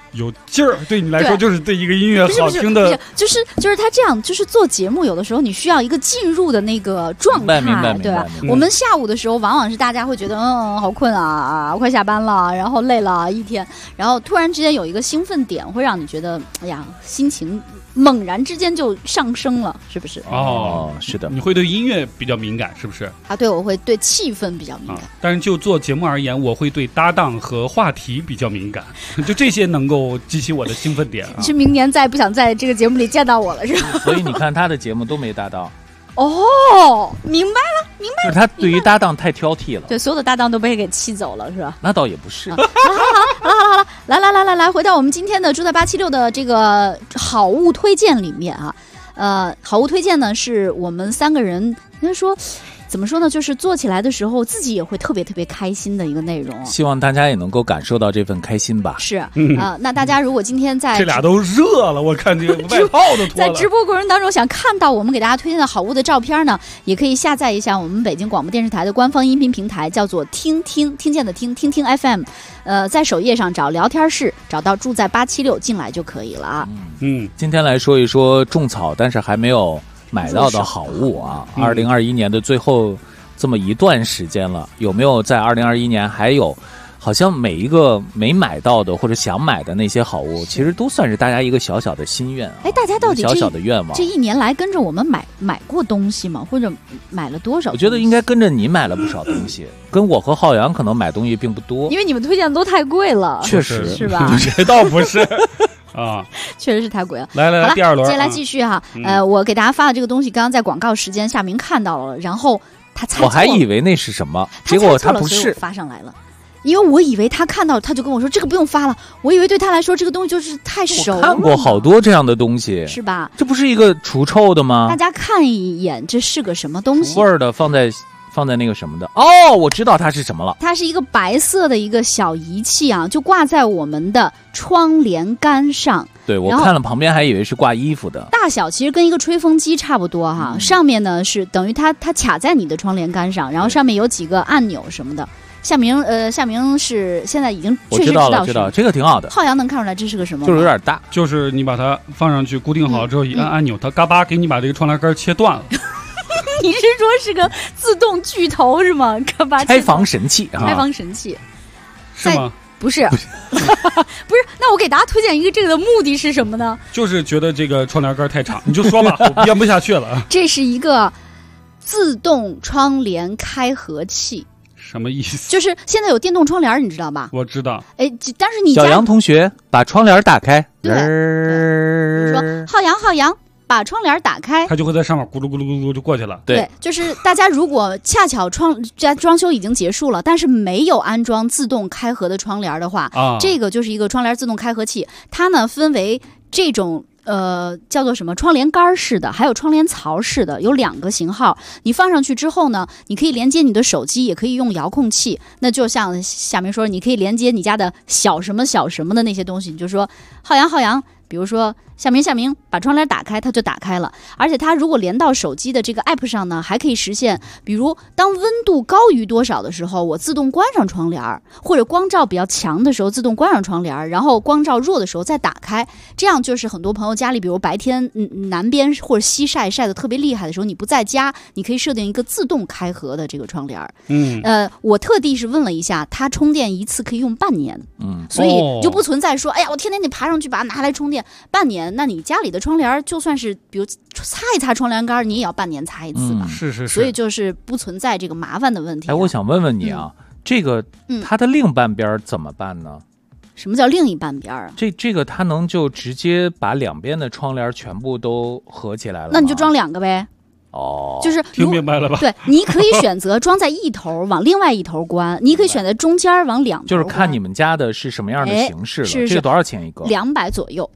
Speaker 3: 有劲儿，对你来说就是对一个音乐好听的，
Speaker 4: 就是他这样，就是做节目有的时候你需要一个进入的那个状态，对吧？我们下午的时候往往是大家会觉得好困啊，快下班了，然后累了一天，然后突然之间有一个兴奋点会让你觉得哎呀心情猛然之间就上升了，是不是？
Speaker 5: 哦，是的。
Speaker 3: 你会对音乐比较敏感，是不是？
Speaker 4: 啊，对，我会对气氛比较敏感。
Speaker 3: 但是就做节目而言，我会对搭档和话题比较敏感，就这些能够激起我的兴奋点啊。
Speaker 4: 是明年再不想在这个节目里见到我了，是吧？
Speaker 5: 所以你看他的节目都没搭档。
Speaker 4: 哦，明白了。
Speaker 5: 就是他对于搭档太挑剔了，
Speaker 4: 对，所有的搭档都被给气走了，是吧？
Speaker 5: 那倒也不是。
Speaker 4: 好了，来，回到我们今天的住在876的这个好物推荐里面啊，好物推荐呢是我们3个人，应该说。怎么说呢？就是做起来的时候，自己也会特别开心的一个内容。
Speaker 5: 希望大家也能够感受到这份开心吧。
Speaker 4: 是那大家如果今天在
Speaker 3: 这俩都热了，我看这个外套都脱了。
Speaker 4: 在直播过程当中，想看到我们给大家推荐的好物的照片呢，也可以下载一下我们北京广播电视台的官方音频平台，叫做听见的听 FM。在首页上找聊天室，找到住在876进来就可以了啊。
Speaker 5: 今天来说一说种草，但是还没有买到的好物啊！2021年的最后这么一段时间了，有没有在2021年还有好像每一个没买到的或者想买的那些好物，其实都算是大家一个小小的心愿啊！
Speaker 4: 大家到底
Speaker 5: 小小的愿望，
Speaker 4: 这一年来跟着我们买过东西吗？或者买了多少？
Speaker 5: 我觉得应该跟着你买了不少东西，跟我和浩洋可能买东西并不多，
Speaker 4: 因为你们推荐的都太贵了，
Speaker 5: 确实
Speaker 4: 是吧？
Speaker 3: 这倒不是。
Speaker 4: 确实是太贵了。
Speaker 3: 来，第二轮，
Speaker 4: 接下来继续哈。我给大家发的这个东西，刚刚在广告时间夏明看到了，然后他猜错了，
Speaker 5: 我还以为那是什么，结果他不是，
Speaker 4: 发上来了。因为我以为他看到，他就跟我说这个不用发了。我以为对他来说这个东西就是太熟了。
Speaker 5: 我看过好多这样的东西，
Speaker 4: 是吧？
Speaker 5: 这不是一个除臭的吗？
Speaker 4: 大家看一眼，这是个什么东西？
Speaker 5: 味儿的放在那个什么的哦，我知道它是什么了。
Speaker 4: 它是一个白色的一个小仪器啊，就挂在我们的窗帘杆上。
Speaker 5: 对，我看了旁边还以为是挂衣服的。
Speaker 4: 大小其实跟一个吹风机差不多哈，上面呢是等于它卡在你的窗帘杆上，然后上面有几个按钮什么的。夏明是现在已经确实知道
Speaker 5: 这个挺好的。
Speaker 4: 浩洋能看出来这是个什么吗？
Speaker 5: 就是有点大，
Speaker 3: 就是你把它放上去固定好之后，一按按钮，它嘎巴给你把这个窗帘杆切断了。
Speaker 4: 你是说是个自动巨头是吗？嘎巴
Speaker 5: 开房神器啊！
Speaker 4: 开房神器
Speaker 3: 是吗？
Speaker 4: 不是，不是。那我给大家推荐一个，这个的目的是什么呢？
Speaker 3: 就是觉得这个窗帘杆太长，你就说吧，我编不下去了。
Speaker 4: 这是一个自动窗帘开合器。
Speaker 3: 什么意思？
Speaker 4: 就是现在有电动窗帘，你知道吧？
Speaker 3: 我知道。
Speaker 4: 但是你
Speaker 5: 小杨同学把窗帘打开，
Speaker 4: 对，说浩洋把窗帘打开，
Speaker 3: 它就会在上面咕噜咕噜咕噜就过去了。
Speaker 4: 对，就是大家如果恰巧装修已经结束了，但是没有安装自动开合的窗帘的话，这个就是一个窗帘自动开合器。它呢分为这种叫做什么窗帘杆式的，还有窗帘槽式的，有2个型号。你放上去之后呢，你可以连接你的手机，也可以用遥控器。那就像夏明说，你可以连接你家的小什么的那些东西，你就说浩洋，比如说夏明把窗帘打开，它就打开了。而且它如果连到手机的这个 app 上呢，还可以实现，比如当温度高于多少的时候，我自动关上窗帘，或者光照比较强的时候自动关上窗帘，然后光照弱的时候再打开。这样就是很多朋友家里，比如白天南边或者西晒得特别厉害的时候，你不在家，你可以设定一个自动开合的这个窗帘。我特地是问了一下，它充电一次可以用半年。所以就不存在说，哎呀，我天天得爬上去把它拿来充电半年。那你家里的窗帘就算是比如擦一擦窗帘杆，你也要半年擦一次吧？
Speaker 3: 是。
Speaker 4: 所以就是不存在这个麻烦的问题。
Speaker 5: 我想问问你啊，这个它的另半边怎么办呢？
Speaker 4: 什么叫另一半边啊？
Speaker 5: 这个它能就直接把两边的窗帘全部都合起来了吗？
Speaker 4: 那你就装2个呗。就是
Speaker 3: 听明白了吧？
Speaker 4: 对，你可以选择装在一头往另外一头关，你可以选择中间往2头关，
Speaker 5: 就是看你们家的是什么样的形式了。这个多少钱一个？
Speaker 4: 200左右。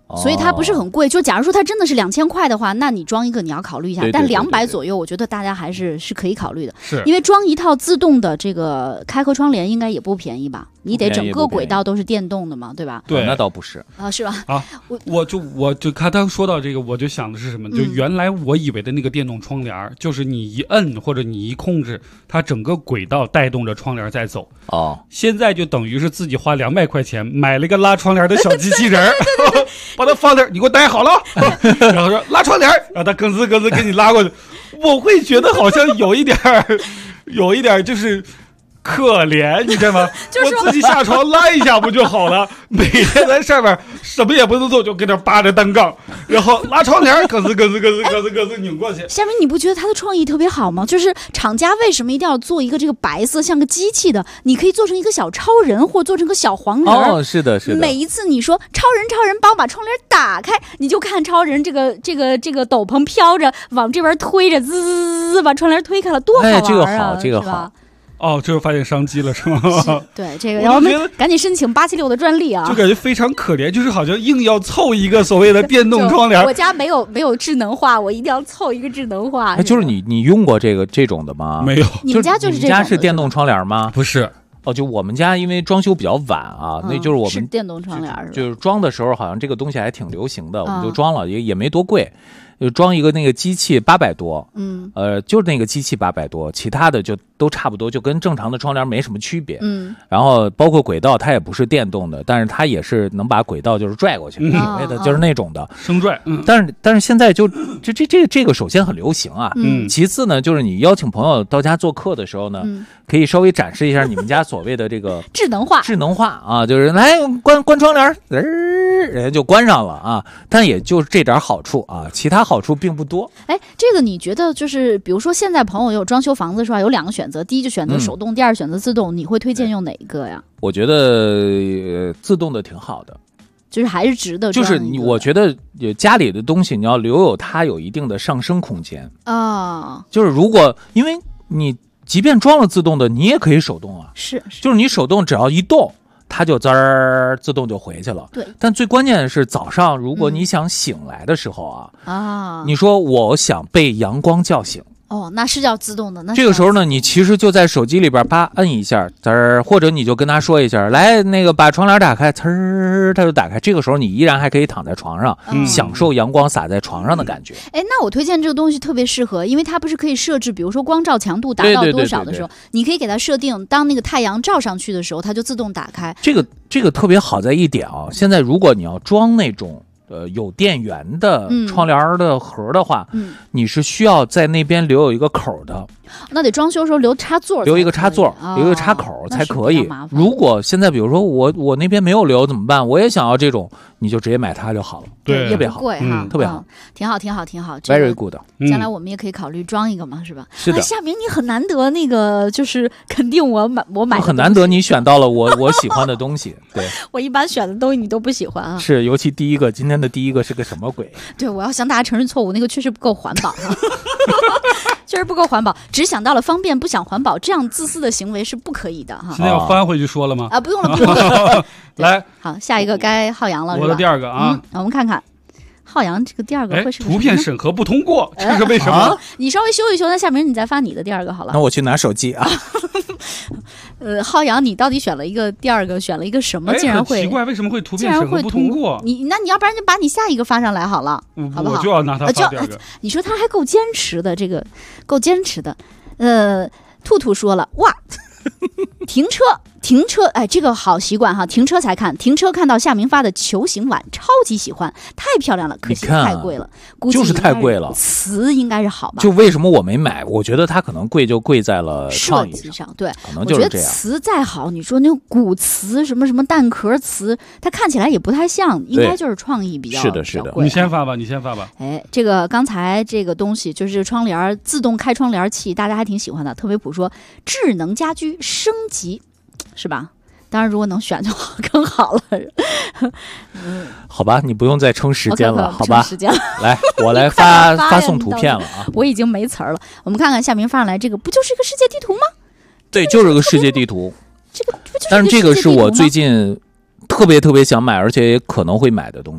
Speaker 4: 所以它不是很贵。就假如说它真的是2000块的话，那你装一个你要考虑一下。但200左右，我觉得大家还是可以考虑的。
Speaker 3: 是因
Speaker 4: 为装一套自动的这个开合窗帘应该也不便宜吧？你得整个轨道都是电动的嘛，对吧？
Speaker 5: 对，那倒不是
Speaker 4: 啊，是吧？
Speaker 3: 啊，我就他当说到这个，我就想的是什么？就原来我以为的那个电动窗帘，就是你一摁或者你一控制，它整个轨道带动着窗帘在走。
Speaker 5: 哦，
Speaker 3: 现在就等于是自己花200块钱买了一个拉窗帘的小机器人，把它放那儿，你给我待好了，然后说拉窗帘，然后它咯吱咯吱给你拉过去。我会觉得好像有一点就是可怜，你知道吗？
Speaker 4: 就是
Speaker 3: 我自己下床拉一下不就好了？每天在上面什么也不能做，就跟那扒着单杠，然后拉窗帘，咯吱咯吱咯吱咯吱咯吱拧过去。
Speaker 4: 夏明，你不觉得他的创意特别好吗？就是厂家为什么一定要做一个这个白色像个机器的？你可以做成一个小超人，或做成个小黄人。
Speaker 5: 哦，是的，是的。
Speaker 4: 每一次你说超人帮我把窗帘打开，你就看超人这个斗篷飘着往这边推着，滋滋滋把窗帘推开了，多好玩啊！
Speaker 5: 这个好，这个好。
Speaker 3: 哦，这就发现商机了，是吗？
Speaker 4: 对，这个，然后我们赶紧申请876的专利啊！
Speaker 3: 就感觉非常可怜，就是好像硬要凑一个所谓的电动窗帘。
Speaker 4: 我家没有智能化，我一定要凑一个智能化。
Speaker 5: 就是你用过这种的吗？
Speaker 3: 没有，
Speaker 4: 你们家就是这种的？
Speaker 5: 你们家是电动窗帘吗？
Speaker 3: 不是。
Speaker 5: 哦，就我们家因为装修比较晚啊，那就是我们
Speaker 4: 是电动窗帘是吧？
Speaker 5: 就是装的时候好像这个东西还挺流行的，我们就装了，也没多贵。就装一个那个机器800多，就是那个机器800多，其他的就都差不多，就跟正常的窗帘没什么区别。然后包括轨道，它也不是电动的，但是它也是能把轨道就是拽过去，所谓的就是那种的
Speaker 3: 生拽。
Speaker 5: 但是现在就这个首先很流行啊，其次呢，就是你邀请朋友到家做客的时候呢，可以稍微展示一下你们家所谓的这个
Speaker 4: 智能化
Speaker 5: 啊，就是来关窗帘，人家就关上了啊，但也就是这点好处啊，其他好处并不多。
Speaker 4: 哎，这个你觉得就是比如说现在朋友有装修房子是吧，有2个选择，第一就选择手动，第二选择自动，你会推荐用哪一个呀？
Speaker 5: 我觉得自动的挺好的，
Speaker 4: 就是还是值得。
Speaker 5: 就是我觉得家里的东西你要留有它有一定的上升空间
Speaker 4: 啊。
Speaker 5: 就是如果因为你即便装了自动的，你也可以手动啊，
Speaker 4: 是
Speaker 5: 就是你手动只要一动，它就滋儿自动就回去了。
Speaker 4: 对，
Speaker 5: 但最关键的是早上，如果你想醒来的时候你说我想被阳光叫醒。
Speaker 4: 哦，那是叫自动的。那
Speaker 5: 这个时候呢，你其实就在手机里边啪摁一下，滋儿，或者你就跟他说一下，来那个把窗帘打开，呲儿，它就打开。这个时候你依然还可以躺在床上，享受阳光洒在床上的感觉。
Speaker 4: 哎，那我推荐这个东西特别适合，因为它不是可以设置，比如说光照强度达到多少的时候，你可以给它设定，当那个太阳照上去的时候，它就自动打开。
Speaker 5: 这个特别好在一点啊，现在如果你要装那种有电源的窗帘的盒的话，你是需要在那边留有一个口的。
Speaker 4: 那得装修的时候留插座，
Speaker 5: 留一个插座，留一个插口才可以。如果现在比如说我那边没有留怎么办？我也想要这种，你就直接买它就好了。
Speaker 3: 对，
Speaker 4: 也不贵哈，
Speaker 5: 特别好，
Speaker 4: 挺好。
Speaker 5: Very good。
Speaker 4: 将来我们也可以考虑装一个嘛，是吧？
Speaker 5: 是的。
Speaker 4: 夏明，你很难得那个就是肯定我买
Speaker 5: 很难得你选到了我喜欢的东西。对，
Speaker 4: 我一般选的东西你都不喜欢啊。
Speaker 5: 是，尤其今天的第一个是个什么鬼？
Speaker 4: 对，我要向大家承认错误，那个确实不够环保哈。确实不够环保，只想到了方便，不想环保，这样自私的行为是不可以的哈。
Speaker 3: 现在要翻回去说了吗？
Speaker 4: 啊，不用了。
Speaker 3: 来，
Speaker 4: 好，下一个该浩洋了。
Speaker 3: 我的第2个啊，
Speaker 4: 我们看看浩洋这个第2个会是
Speaker 3: 图片审核不通过，这是为什么？
Speaker 4: 你稍微修一修，那夏明你再发你的第2个好了。
Speaker 5: 那我去拿手机啊。
Speaker 4: 浩洋，你到底选了一个第2个，选了一个什么？竟然会
Speaker 3: 奇怪，为什么会图片审核不通过？
Speaker 4: 你要不然就把你下一个发上来好了，好不好？
Speaker 3: 我就要拿它发第2个。
Speaker 4: 你说他还够坚持的，这个够坚持的。兔兔说了，哇，停车，哎，这个好习惯哈，停车才看，停车看到夏明发的球形碗，超级喜欢，太漂亮了，可惜太贵了，估计
Speaker 5: 就是太贵了。
Speaker 4: 瓷应该是好吧？
Speaker 5: 就为什么我没买？我觉得它可能贵就贵在了
Speaker 4: 设计上，对，
Speaker 5: 可能就是这样。
Speaker 4: 我觉得瓷再好，你说那种古瓷什么蛋壳瓷，它看起来也不太像，应该就是创意比较
Speaker 5: 是的。
Speaker 3: 你先发吧。
Speaker 4: 哎，这个刚才这个东西就是这个窗帘自动开窗帘器，大家还挺喜欢的。特别普说智能家居升级，是吧？当然，如果能选就好更好了。
Speaker 5: 好吧，你不用再撑时间了，好吧？
Speaker 4: 时间了，
Speaker 5: 来，我来发送图片了啊！
Speaker 4: 我已经没词儿了。我们看看夏明发上来这个，不就是个世界地图吗？
Speaker 5: 对，就是个世界地图。
Speaker 4: 这个不就是？
Speaker 5: 但是这个是我最近特别想买，而且也可能会买的东西。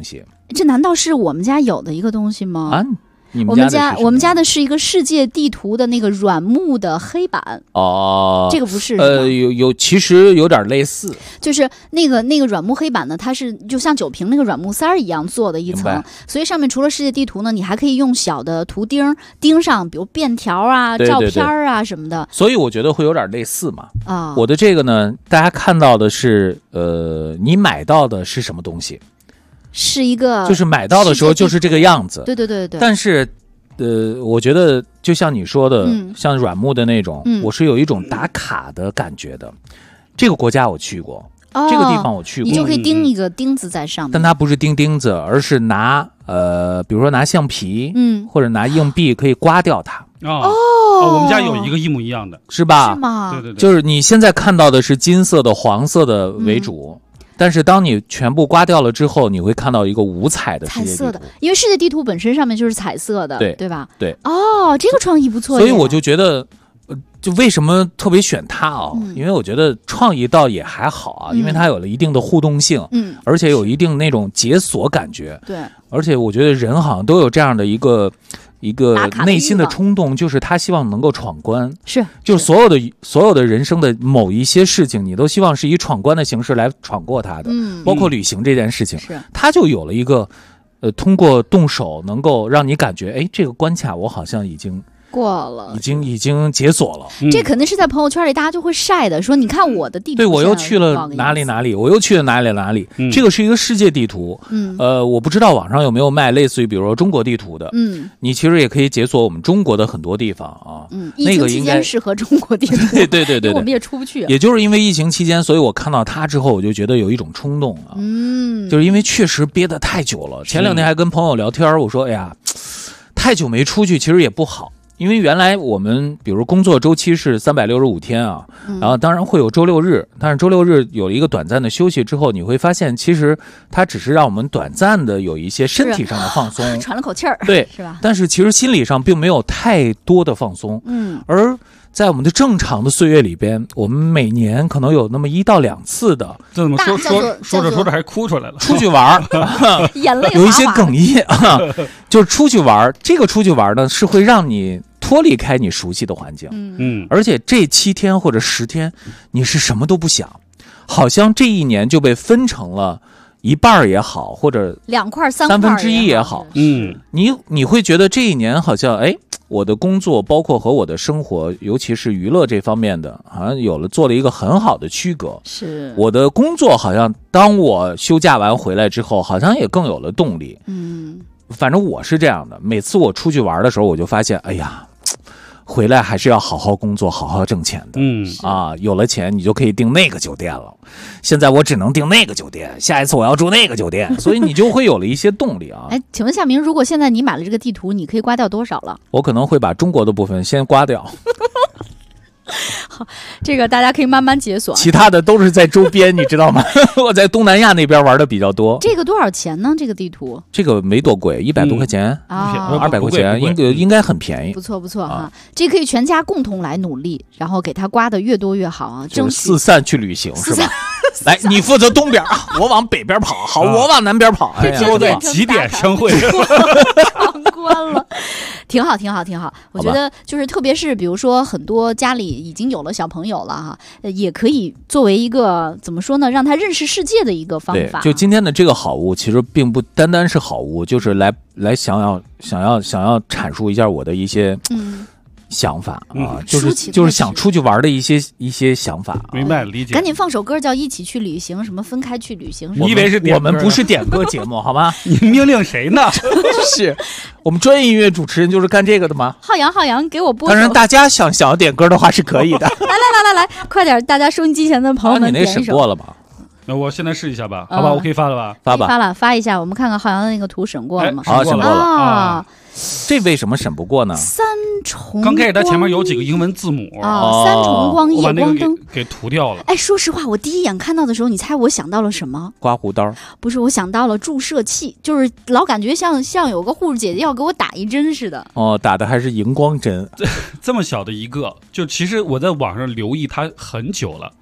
Speaker 4: 这难道是我们家有的一个东西吗？
Speaker 5: 啊，
Speaker 4: 我们家的是一个世界地图的那个软木的黑板
Speaker 5: 哦，
Speaker 4: 这个不是
Speaker 5: 其实有点类似，
Speaker 4: 就是那个软木黑板呢，它是就像酒瓶那个软木塞儿一样做的一层，所以上面除了世界地图呢，你还可以用小的图钉上，比如便条啊、照片啊什么的。
Speaker 5: 所以我觉得会有点类似嘛。
Speaker 4: 啊，
Speaker 5: 我的这个呢，大家看到的是你买到的是什么东西？是一个，就是买到的时候就是这个样子。
Speaker 4: 对对对对。
Speaker 5: 但是，我觉得就像你说的，像软木的那种，我是有一种打卡的感觉的。这个国家我去过，这个地方我去过，
Speaker 4: 你就可以钉一个钉子在上面。
Speaker 5: 但它不是钉钉子，而是拿比如说拿橡皮，或者拿硬币可以刮掉它。
Speaker 3: 我们家有一个一模一样的，
Speaker 5: 是吧？
Speaker 4: 是吗？
Speaker 3: 对对对，
Speaker 5: 就是你现在看到的是金色的、黄色的为主。但是当你全部刮掉了之后，你会看到一个五彩的世界地图，
Speaker 4: 彩色的，因为世界地图本身上面就是彩色的，对吧？
Speaker 5: 对。
Speaker 4: 哦，这个创意不错。
Speaker 5: 所以我就觉得，就为什么特别选它啊？因为我觉得创意倒也还好啊，因为它有了一定的互动性，而且有一定那种解锁感觉，
Speaker 4: 对。
Speaker 5: 而且我觉得人好像都有这样的一个内心的冲动，就是他希望能够闯关，就是所有的人生的某一些事情，你都希望是以闯关的形式来闯过它的，包括旅行这件事情，他就有了一个通过动手能够让你感觉，哎，这个关卡我好像已经
Speaker 4: 过了，
Speaker 5: 已经解锁了。
Speaker 4: 这肯定是在朋友圈里大家就会晒的，说你看我的地图，
Speaker 5: 对，我又去了哪里，我又去了哪里，这个是一个世界地图。我不知道网上有没有卖类似于比如说中国地图的，你其实也可以解锁我们中国的很多地方啊。
Speaker 4: 疫情期间适合中国地图，
Speaker 5: 对，
Speaker 4: 我们也出不去。
Speaker 5: 也就是因为疫情期间，所以我看到它之后，我就觉得有一种冲动啊，就是因为确实憋得太久了。前2天还跟朋友聊天，我说，哎呀，太久没出去，其实也不好。因为原来我们比如工作周期是365天啊，然后当然会有周六日，但是周六日有了一个短暂的休息之后，你会发现其实它只是让我们短暂的有一些身体上的放松，
Speaker 4: 喘了口气儿，
Speaker 5: 对，
Speaker 4: 是吧？
Speaker 5: 但是其实心理上并没有太多的放松，而在我们的正常的岁月里边，我们每年可能有那么1到2次的，
Speaker 3: 这怎么说着还哭出来了？
Speaker 5: 出去玩
Speaker 4: 眼泪
Speaker 5: 有一些哽咽啊，就是出去玩。这个出去玩呢，是会让你脱离开你熟悉的环境，而且这7天或者10天，你是什么都不想，好像这一年就被分成了一半也好，或者
Speaker 4: 2块3分
Speaker 5: 之一也好，你会觉得这一年好像，哎，我的工作包括和我的生活，尤其是娱乐这方面的，好像做了一个很好的区隔。
Speaker 4: 是
Speaker 5: 我的工作好像当我休假完回来之后，好像也更有了动力。反正我是这样的，每次我出去玩的时候，我就发现，哎呀，回来还是要好好工作，好好挣钱的。有了钱你就可以订那个酒店了。现在我只能订那个酒店，下一次我要住那个酒店，所以你就会有了一些动力啊。
Speaker 4: 哎，请问夏明，如果现在你买了这个地图，你可以刮掉多少了？
Speaker 5: 我可能会把中国的部分先刮掉。
Speaker 4: 好，这个大家可以慢慢解锁，
Speaker 5: 其他的都是在周边，你知道吗？我在东南亚那边玩的比较多。
Speaker 4: 这个多少钱呢？这个地图？
Speaker 5: 这个没多贵，100多块钱，200块钱，应该很便宜。
Speaker 4: 不错哈，这可以全家共同来努力，然后给它刮的越多越好啊，
Speaker 5: 就是四散去旅行是吧？来，你负责东边，我往北边跑，好，我往南边跑。
Speaker 3: 最后在几点相会？
Speaker 4: 闯关了，挺好。我觉得就是，特别是比如说很多家里已经有了小朋友了哈，也可以作为一个怎么说呢，让他认识世界的一个方法。
Speaker 5: 就今天的这个好物，其实并不单单是好物，就是来想要阐述一下我的一些想法啊，就是想出去玩的一些想法。
Speaker 3: 明白理解。
Speaker 4: 赶紧放首歌叫一起去旅行，什么分开去旅行。
Speaker 3: 你以为是
Speaker 5: 我们不是点歌节目好吗？
Speaker 3: 你命令谁呢？
Speaker 5: 是我们专业音乐主持人就是干这个的吗？
Speaker 4: 浩洋给我播。
Speaker 5: 当然大家想要点歌的话是可以的。
Speaker 4: 来，快点，大家收音机前的朋友们，
Speaker 5: 你那审过了吗？
Speaker 3: 那我现在试一下吧，好吧，我可以发了吧？
Speaker 5: 发吧，
Speaker 4: 发一下，我们看看浩洋的那个图审过了吗？
Speaker 5: 好，审过了啊。这为什么审不过呢？
Speaker 4: 三重
Speaker 3: 刚开始它前面有几个英文字母
Speaker 4: 三重光夜光灯
Speaker 3: 给涂掉了。
Speaker 4: 哎，说实话，我第一眼看到的时候，你猜我想到了什么？
Speaker 5: 刮胡刀？
Speaker 4: 不是，我想到了注射器，就是老感觉像有个护士姐姐要给我打一针似的。
Speaker 5: 哦，打的还是荧光针。
Speaker 3: 这么小的一个，就其实我在网上留意它很久了。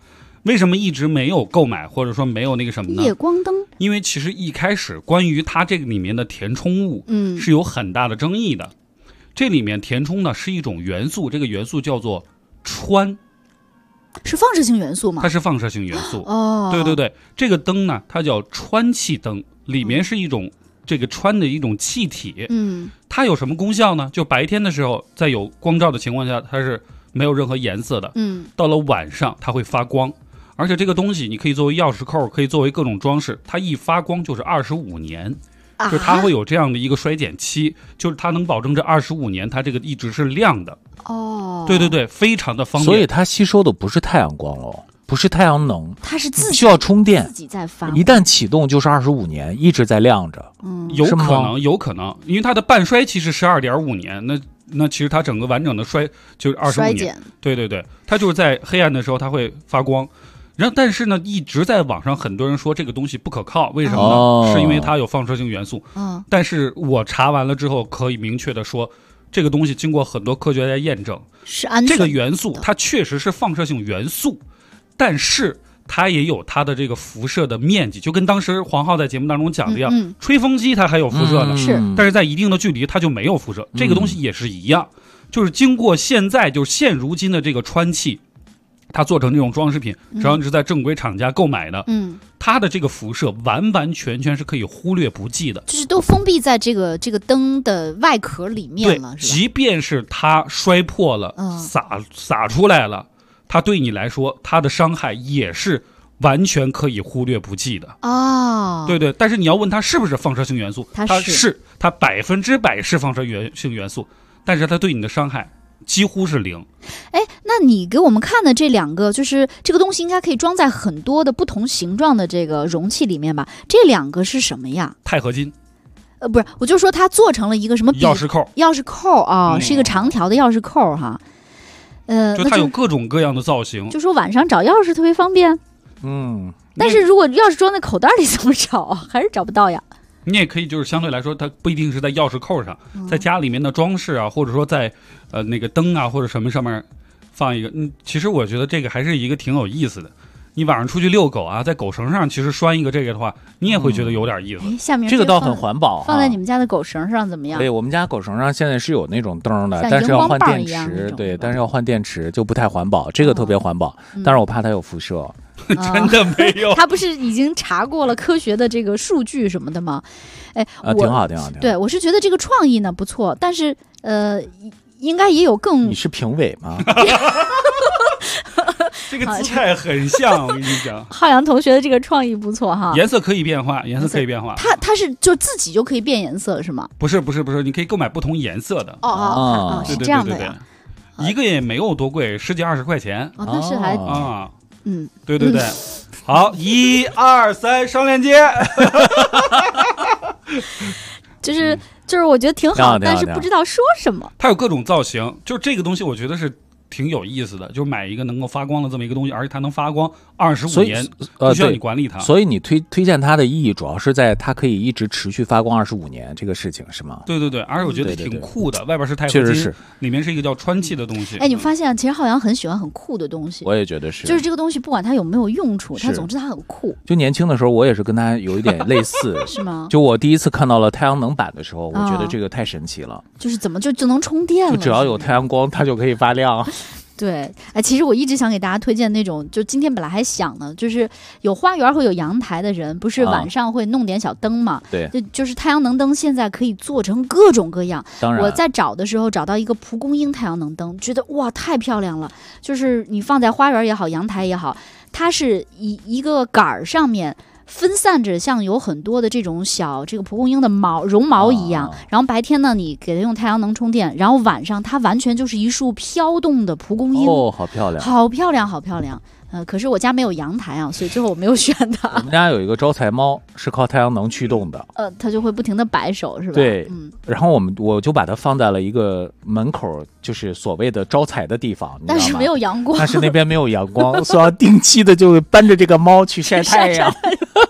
Speaker 3: 为什么一直没有购买，或者说没有那个什么呢？
Speaker 4: 夜光灯，
Speaker 3: 因为其实一开始关于它这个里面的填充物，是有很大的争议的。这里面填充呢是一种元素，这个元素叫做氚，
Speaker 4: 是放射性元素吗？
Speaker 3: 它是放射性元素。
Speaker 4: 哦，
Speaker 3: 对对对，这个灯呢，它叫氚气灯，里面是一种这个氚的一种气体。它有什么功效呢？就白天的时候，在有光照的情况下，它是没有任何颜色的。到了晚上，它会发光。而且这个东西你可以作为钥匙扣，可以作为各种装饰，它一发光就是25年。就是它会有这样的一个衰减期，就是它能保证这25年它这个一直是亮的。哦，对对对，非常的方便。
Speaker 5: 所以它吸收的不是太阳光喽，不是太阳能，
Speaker 4: 它是自己
Speaker 5: 需要充电，
Speaker 4: 自己在发。
Speaker 5: 一旦启动就是25年一直在亮着。
Speaker 3: 有可能，因为它的半衰期是12.5年，那其实它整个完整的衰就是25年。对对对，它就是在黑暗的时候它会发光。然后，但是呢，一直在网上很多人说这个东西不可靠，为什么呢？是因为它有放射性元素。但是我查完了之后，可以明确的说，这个东西经过很多科学家验证
Speaker 4: 是安全的。
Speaker 3: 这个元素它确实是放射性元素，但是它也有它的这个辐射的面积，就跟当时黄浩在节目当中讲的一样，吹风机它还有辐射呢，但是在一定的距离它就没有辐射。这个东西也是一样，就是经过现如今的这个氚气。它做成这种装饰品，只要你是在正规厂家购买的，它的这个辐射完完全全是可以忽略不计的，
Speaker 4: 就是都封闭在这个灯的外壳里面了，
Speaker 3: 对，即便是它摔破了，洒出来了，它对你来说，它的伤害也是完全可以忽略不计的。对对，但是你要问它是不是放射性元素，它100%是放射性元素，但是它对你的伤害几乎是0。
Speaker 4: 哎，那你给我们看的这2个，就是这个东西应该可以装在很多的不同形状的这个容器里面吧？这2个是什么呀？
Speaker 3: 钛合金。
Speaker 4: 不是，我就说它做成了一个什么
Speaker 3: 钥匙
Speaker 4: 扣啊，是一个长条的钥匙扣哈。
Speaker 3: 就它有各种各样的造型。
Speaker 4: 就说晚上找钥匙特别方便。但是如果钥匙装在口袋里怎么找啊？还是找不到呀。
Speaker 3: 你也可以就是相对来说，它不一定是在钥匙扣上，在家里面的装饰啊，或者说在那个灯啊或者什么上面放一个。其实我觉得这个还是一个挺有意思的。你晚上出去遛狗啊，在狗绳上其实拴一个这个的话，你也会觉得有点意思。
Speaker 4: 下面
Speaker 5: 这个倒很环保，
Speaker 4: 放在你们家的狗绳上怎么样？
Speaker 5: 对，我们家狗绳上现在是有那种灯的，但是要换电池。对，但是要换电池就不太环保。这个特别环保，但是我怕它有辐射。
Speaker 3: 真的没有？
Speaker 4: 他不是已经查过了科学的这个数据什么的吗？哎，
Speaker 5: 挺好。
Speaker 4: 对，我是觉得这个创意呢不错，但是应该也有更。
Speaker 5: 你是评委吗？
Speaker 3: 这个姿态很像，我跟你讲。
Speaker 4: 浩洋同学的这个创意不错哈，
Speaker 3: 颜色可以变化，
Speaker 4: 它是就自己就可以变颜色是吗？
Speaker 3: 不是，你可以购买不同颜色的。
Speaker 4: 是这样的呀。
Speaker 3: 一个也没有多贵，10几20块钱。
Speaker 4: 那是还
Speaker 3: 对。好，1、2、3，上链接。
Speaker 4: 就是我觉得挺好，但是不知道说什么。
Speaker 3: 它有各种造型，就是这个东西，我觉得是挺有意思的，就是买一个能够发光的这么一个东西，而且它能发光25年，不需要你管理它。
Speaker 5: 所以你推荐它的意义，主要是在它可以一直持续发光25年这个事情，是吗？
Speaker 3: 对，而且我觉得挺酷的，外边是钛合金，
Speaker 5: 确实是，
Speaker 3: 里面是一个叫氚气的东西。
Speaker 4: 哎，你发现其实浩洋很喜欢很酷的东西，
Speaker 5: 我也觉得是，
Speaker 4: 就是这个东西不管它有没有用处，它总之它很酷。
Speaker 5: 就年轻的时候，我也是跟他有一点类似，
Speaker 4: 是吗？
Speaker 5: 就我第一次看到了太阳能板的时候，我觉得这个太神奇了，
Speaker 4: 就是怎么就能充电了？
Speaker 5: 就只要有太阳光，它就可以发亮。
Speaker 4: 对，其实我一直想给大家推荐那种，就今天本来还想呢，就是有花园或有阳台的人，不是晚上会弄点小灯嘛？
Speaker 5: 对，
Speaker 4: 就是太阳能灯现在可以做成各种各样。
Speaker 5: 当然，
Speaker 4: 我在找的时候找到一个蒲公英太阳能灯，觉得哇太漂亮了。就是你放在花园也好，阳台也好，它是一个杆儿上面分散着像有很多的这种小这个蒲公英的绒毛一样，然后白天呢你给它用太阳能充电，然后晚上它完全就是一束飘动的蒲公英。
Speaker 5: 好漂
Speaker 4: 亮。可是我家没有阳台啊，所以最后我没有选它。
Speaker 5: 我们家有一个招财猫，是靠太阳能驱动的。
Speaker 4: 它就会不停的摆手，是吧？
Speaker 5: 对，然后我就把它放在了一个门口，就是所谓的招财的地方，
Speaker 4: 但是没有阳光，
Speaker 5: 但是那边没有阳光，所以要定期的就搬着这个猫去晒太阳。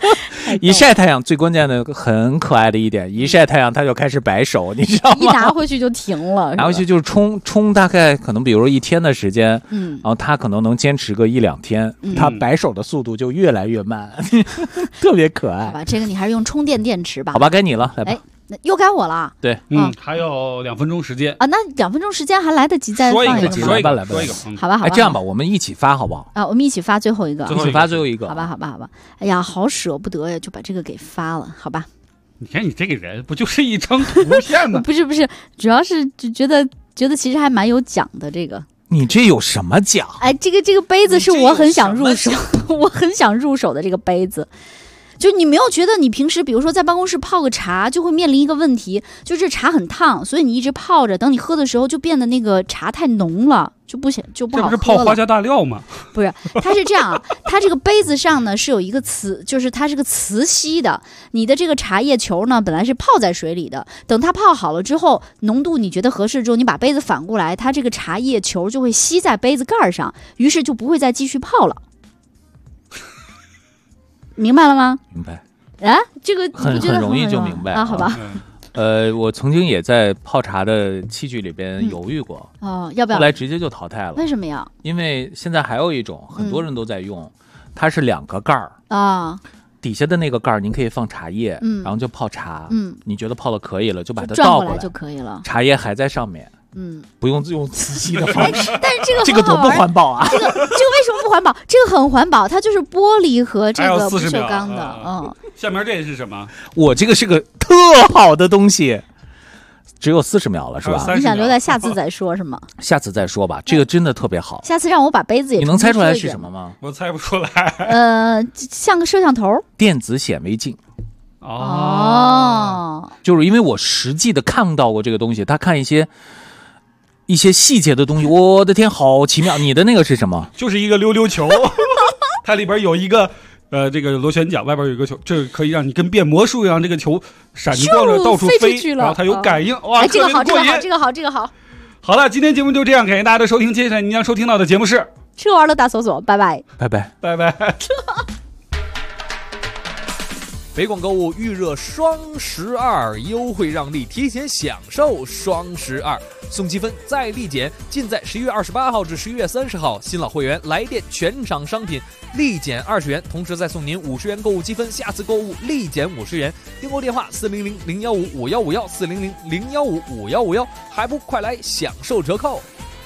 Speaker 5: 一晒太阳，最关键的很可爱的一点，一晒太阳它就开始摆手，你知道吗？
Speaker 4: 一拿回去就停了，
Speaker 5: 拿回去就是冲大概可能比如说1天的时间，然后它可能能坚持个1-2天，它摆手的速度就越来越慢，特别可爱。
Speaker 4: 好吧，这个你还是用充电电池吧。
Speaker 5: 好吧，该你了，来吧。
Speaker 4: 那又该我了。
Speaker 5: 对，
Speaker 3: 还有2分钟时间
Speaker 4: 啊，那2分钟时间还来得及再放一个吗？
Speaker 3: 说一个，
Speaker 4: 好吧，
Speaker 5: 这样吧，我们一起发好不好？
Speaker 4: 啊，我们一起发最后一个，
Speaker 5: 一起发最后一个。
Speaker 4: 好吧。哎呀，好舍不得呀，就把这个给发了，好吧？
Speaker 3: 你看你这个人，不就是一张图片吗？
Speaker 4: 不是，主要是就觉得其实还蛮有奖的这个。
Speaker 5: 你这有什么奖？
Speaker 4: 哎，这个杯子是我很想入手，我很想入手的这个杯子。就你没有觉得你平时比如说在办公室泡个茶就会面临一个问题，就这茶很烫，所以你一直泡着，等你喝的时候就变得那个茶太浓了，就不好喝了。
Speaker 3: 这不是泡花加大料吗？
Speaker 4: 不是，它是这样啊，它这个杯子上呢是有一个磁，就是它是个磁吸的，你的这个茶叶球呢本来是泡在水里的，等它泡好了之后，浓度你觉得合适之后，你把杯子反过来，它这个茶叶球就会吸在杯子盖上，于是就不会再继续泡了。明白了吗？
Speaker 5: 明白。
Speaker 4: 啊，这个
Speaker 5: 很容易就明白
Speaker 4: 啊，好吧。
Speaker 5: 我曾经也在泡茶的器具里边犹豫过，
Speaker 4: 要不要？
Speaker 5: 后来直接就淘汰了。
Speaker 4: 为什么呀？
Speaker 5: 因为现在还有一种很多人都在用，它是2个盖儿啊，底下的那个盖儿您可以放茶叶，然后就泡茶，你觉得泡的可以了，就把它倒过来
Speaker 4: 就可以了，
Speaker 5: 茶叶还在上面。不用磁吸的方式，
Speaker 4: 但是
Speaker 5: 这个多不环保啊！
Speaker 4: 这个为什么不环保？这个很环保，它就是玻璃和这个不锈钢的。
Speaker 3: 下面这是什么？
Speaker 5: 我这个是个特好的东西，只有40秒了，是吧？
Speaker 4: 你想留在下次再说，是吗？
Speaker 5: 下次再说吧，这个真的特别好。
Speaker 4: 下次让我把杯子也，
Speaker 5: 你能猜出来是什么吗？
Speaker 3: 我猜不出来。
Speaker 4: 像个摄像头，
Speaker 5: 电子显微镜。
Speaker 4: 哦，
Speaker 5: 就是因为我实际的看到过这个东西，他看一些细节的东西，我的天，好奇妙！你的那个是什么？
Speaker 3: 就是一个溜溜球，它里边有一个这个螺旋桨，外边有一个球，这个可以让你跟变魔术一样，这个球闪着光着到处飞，然后它有感应。哇，
Speaker 4: 这个好，这个好。
Speaker 3: 好了，今天节目就这样，感谢大家的收听。接下来您将收听到的节目是
Speaker 4: 吃玩乐大搜索，拜拜，
Speaker 5: 拜拜，
Speaker 3: 拜拜。
Speaker 12: 北广购物预热双12优惠让利，提前享受双12送积分再立减，尽在11月28号至11月30号。新老会员来电全场商品立减20元，同时再送您50元购物积分，下次购物立减50元。订购电话400-015-5151，400-015-5151，还不快来享受折扣！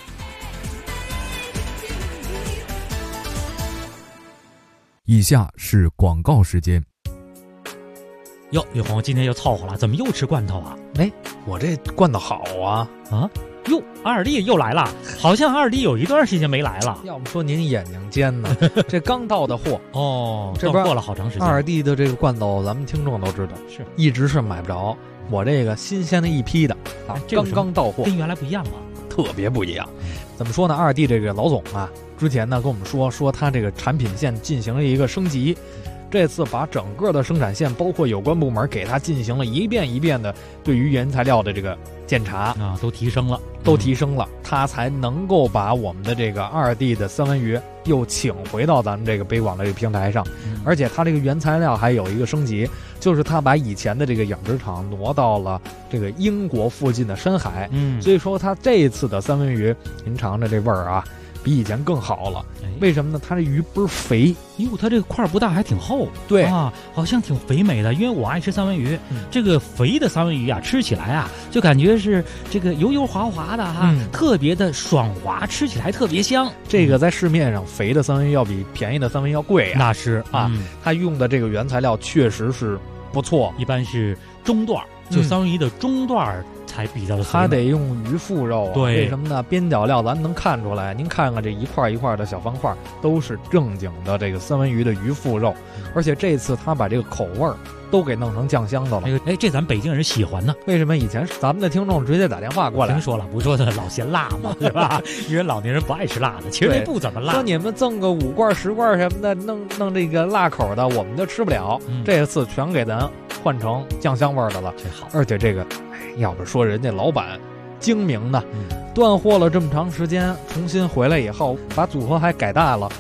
Speaker 13: 以下是广告时间。
Speaker 14: 哟，玉红今天又凑合了，怎么又吃罐头啊？
Speaker 15: 哎，我这罐头好啊！
Speaker 14: 啊，哟，二弟又来了，好像二弟有一段时间没来了。
Speaker 15: 要不说您眼睛尖呢，这刚到的货
Speaker 14: 哦，
Speaker 15: 这边
Speaker 14: 过了好长时间。
Speaker 15: 二弟的这个罐头，咱们听众都知道，
Speaker 14: 是
Speaker 15: 一直是买不着。我这个新鲜的一批的啊，刚刚到货，
Speaker 14: 跟原来不一样吗？
Speaker 15: 特别不一样。怎么说呢？二弟这个老总啊，之前呢跟我们说他这个产品线进行了一个升级。这次把整个的生产线，包括有关部门，给他进行了一遍一遍的对于原材料的这个检查
Speaker 14: 啊，都提升了，
Speaker 15: 他才能够把我们的这个二弟的三文鱼又请回到咱们这个北广的这个平台上，而且他这个原材料还有一个升级，就是他把以前的这个养殖场挪到了这个英国附近的深海，所以说他这一次的三文鱼，您尝着这味儿啊，比以前更好了。为什么呢？它这鱼倍儿肥，
Speaker 14: 哟，它这个块不大，还挺厚，
Speaker 15: 对
Speaker 14: 啊，好像挺肥美的。因为我爱吃三文鱼，这个肥的三文鱼啊，吃起来啊，就感觉是这个油油滑滑的哈，特别的爽滑，吃起来特别香。
Speaker 15: 这个在市面上肥的三文鱼要比便宜的三文鱼要贵啊，
Speaker 14: 那是
Speaker 15: 啊，它用的这个原材料确实是不错，
Speaker 14: 一般是中段，就三文鱼的中段才比较的，
Speaker 15: 它得用鱼腹肉啊。
Speaker 14: 对，
Speaker 15: 为什么呢？边角料咱能看出来，您看看这一块一块的小方块，都是正经的这个三文鱼的鱼腹肉，而且这次他把这个口味儿都给弄成酱香的了。
Speaker 14: 哎，这咱北京人喜欢呢。
Speaker 15: 为什么以前咱们的听众直接打电话过来？
Speaker 14: 听说了，不说的老嫌辣嘛，对吧？因为老年人不爱吃辣的，其实不怎么辣。
Speaker 15: 说你们赠个5罐10罐什么的，弄这个辣口的，我们就吃不了。这次全给咱换成酱香味的了，
Speaker 14: 这好。
Speaker 15: 而且这个，要不说人家老板精明呢，断货了这么长时间，重新回来以后，把组合还改大了。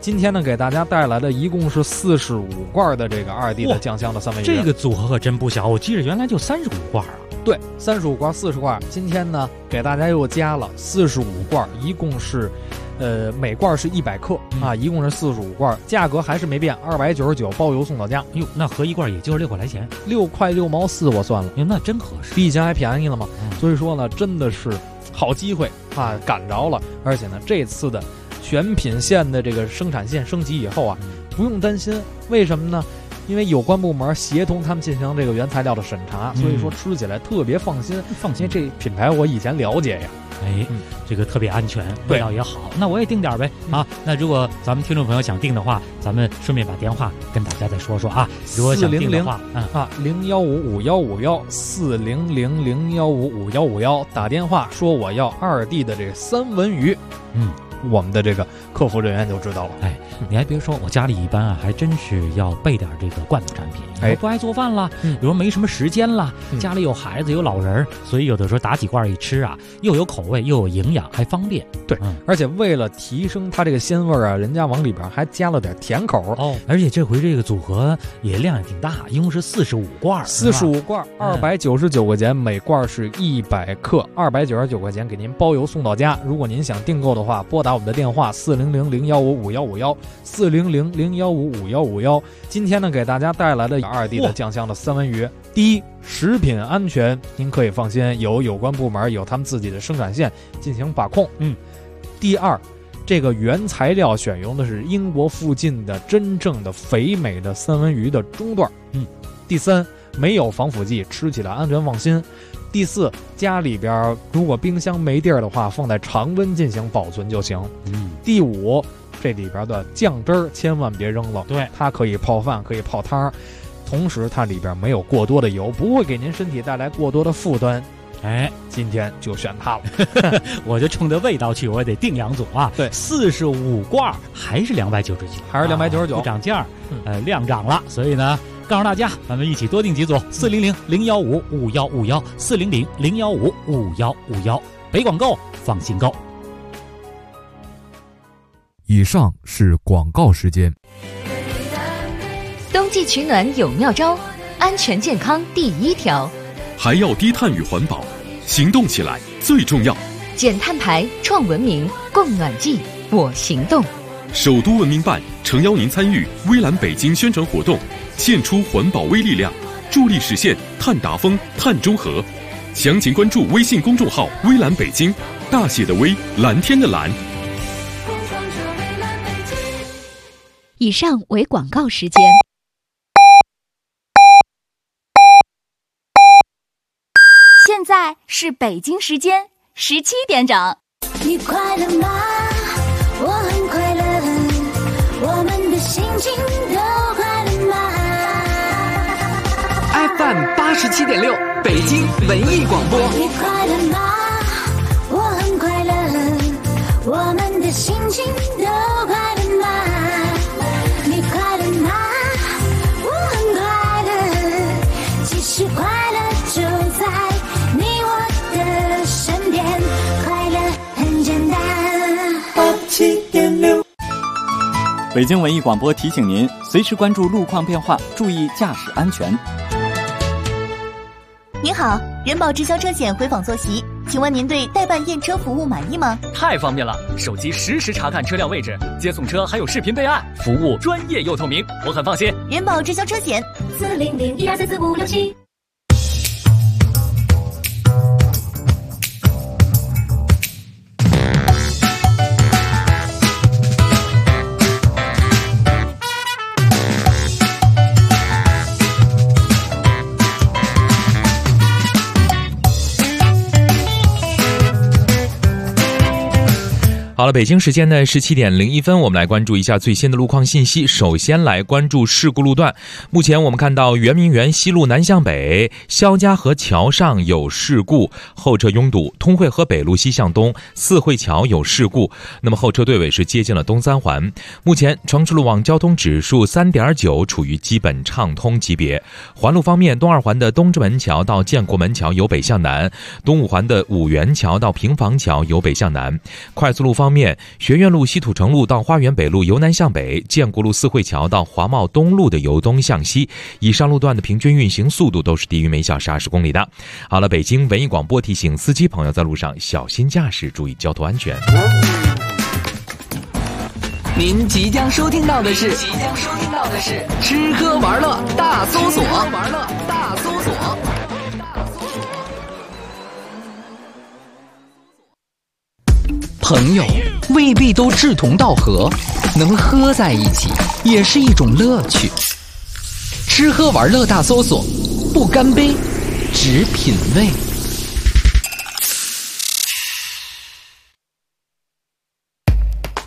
Speaker 15: 今天呢，给大家带来的一共是45罐的这个2D 的酱香的三文鱼。
Speaker 14: 这个组合可真不小，我记得原来就35罐啊。
Speaker 15: 对，35罐40罐，今天呢给大家又加了45罐，一共是，每罐是100克啊，一共是45罐，价格还是没变，299包邮送到家。
Speaker 14: 哟，那合一罐也就是6块来钱
Speaker 15: ，6块6毛4，我算了，
Speaker 14: 哟，那真合适，
Speaker 15: 比以前还便宜了嘛。所以说呢，真的是好机会啊，赶着了。而且呢，这次的全品线的这个生产线升级以后啊，不用担心，为什么呢？因为有关部门协同他们进行这个原材料的审查，所以说吃起来特别放心。
Speaker 14: 放心，
Speaker 15: 这品牌我以前了解呀。
Speaker 14: 这个特别安全，味道也好。那我也订点呗啊！那如果咱们听众朋友想订的话，咱们顺便把电话跟大家再说说啊。如果想订的话
Speaker 15: ，015-515-400-015-515，打电话说我要2D 的这个三文鱼。我们的这个客服人员就知道了。
Speaker 14: 你还别说，我家里一般啊，还真是要备点这个罐头产品。不爱做饭了，有时候没什么时间了，家里有孩子有老人，所以有的时候打几罐一吃啊，又有口味又有营养，还方便。
Speaker 15: 对，而且为了提升它这个鲜味啊，人家往里边还加了点甜口
Speaker 14: 哦。而且这回这个组合也量也挺大，一共是45罐
Speaker 15: ，45罐，299块钱，每罐是100克，299块钱给您包邮送到家。如果您想订购的话，拨打我们的电话400-015-5151，400-015-5151。今天呢，给大家带来的2D 的酱香的三文鱼。第一，食品安全您可以放心，有关部门有他们自己的生产线进行把控。第二，这个原材料选用的是英国附近的真正的肥美的三文鱼的中段。第三，没有防腐剂，吃起来安全放心。第四，家里边如果冰箱没地儿的话，放在常温进行保存就行。第五，这里边的酱汁儿千万别扔了，
Speaker 14: 对，
Speaker 15: 它可以泡饭，可以泡汤，同时它里边没有过多的油，不会给您身体带来过多的负担。今天就选它了。
Speaker 14: 我就冲着味道去，我也得订2组啊。
Speaker 15: 对
Speaker 14: ，45罐还是299，
Speaker 15: 还是299，
Speaker 14: 不涨价，量涨了，所以呢，告诉大家，咱们一起多订几组，400-015-5151，400-015-5151，北广购，放心购。
Speaker 13: 以上是广告时间。
Speaker 16: 冬季取暖有妙招，安全健康第一条，
Speaker 1: 还要低碳与环保，行动起来最重要。
Speaker 16: 减碳排，创文明，供暖季，我行动。
Speaker 1: 首都文明办诚邀您参与微蓝北京宣传活动，献出环保微力量，助力实现碳达峰、碳中和。详情关注微信公众号微蓝北京，大写的微，蓝天的蓝。
Speaker 4: 以上为广告时间。
Speaker 10: 现在是北京时间17点整。
Speaker 17: 你快乐吗？我很快乐，我们的心情都快乐吗
Speaker 11: ？FM 87.6，北京文艺广播。
Speaker 17: 你快乐吗？我很快乐，我们的心情都快乐吗？你快乐吗？我很快乐，其实快乐就在你我的身边，快乐很简单。87.6，
Speaker 9: 北京文艺广播提醒您，随时关注路况变化，注意驾驶安全。
Speaker 10: 您好，人保直销车险回访坐席，请问您对代办验车服务满意吗？
Speaker 18: 太方便了，手机实时查看车辆位置，接送车还有视频备案，服务专业又透明，我很放心。
Speaker 10: 人保直销车险
Speaker 17: 400-1244567。
Speaker 19: 好了，北京时间的17点01分，我们来关注一下最新的路况信息。首先来关注事故路段。目前我们看到圆明园西路南向北肖家河桥上有事故，后车拥堵；通惠河北路西向东四惠桥有事故，那么后车队尾是接近了东三环。目前城市路网交通指数 3.9， 处于基本畅通级别。环路方面，东二环的东直门桥到建国门桥由北向南，东五环的五元桥到平房桥由北向南。快速路方方面，学院路西土城路到花园北路由南向北，建国路四惠桥到华贸东路的由东向西，以上路段的平均运行速度都是低于每小时20公里的。好了，北京文艺广播提醒司机朋友在路上小心驾驶，注意交通安全。
Speaker 11: 您即将收听到的是吃喝玩乐大搜索。朋友未必都志同道合，能喝在一起也是一种乐趣。吃喝玩乐大搜索，不干杯，只品味。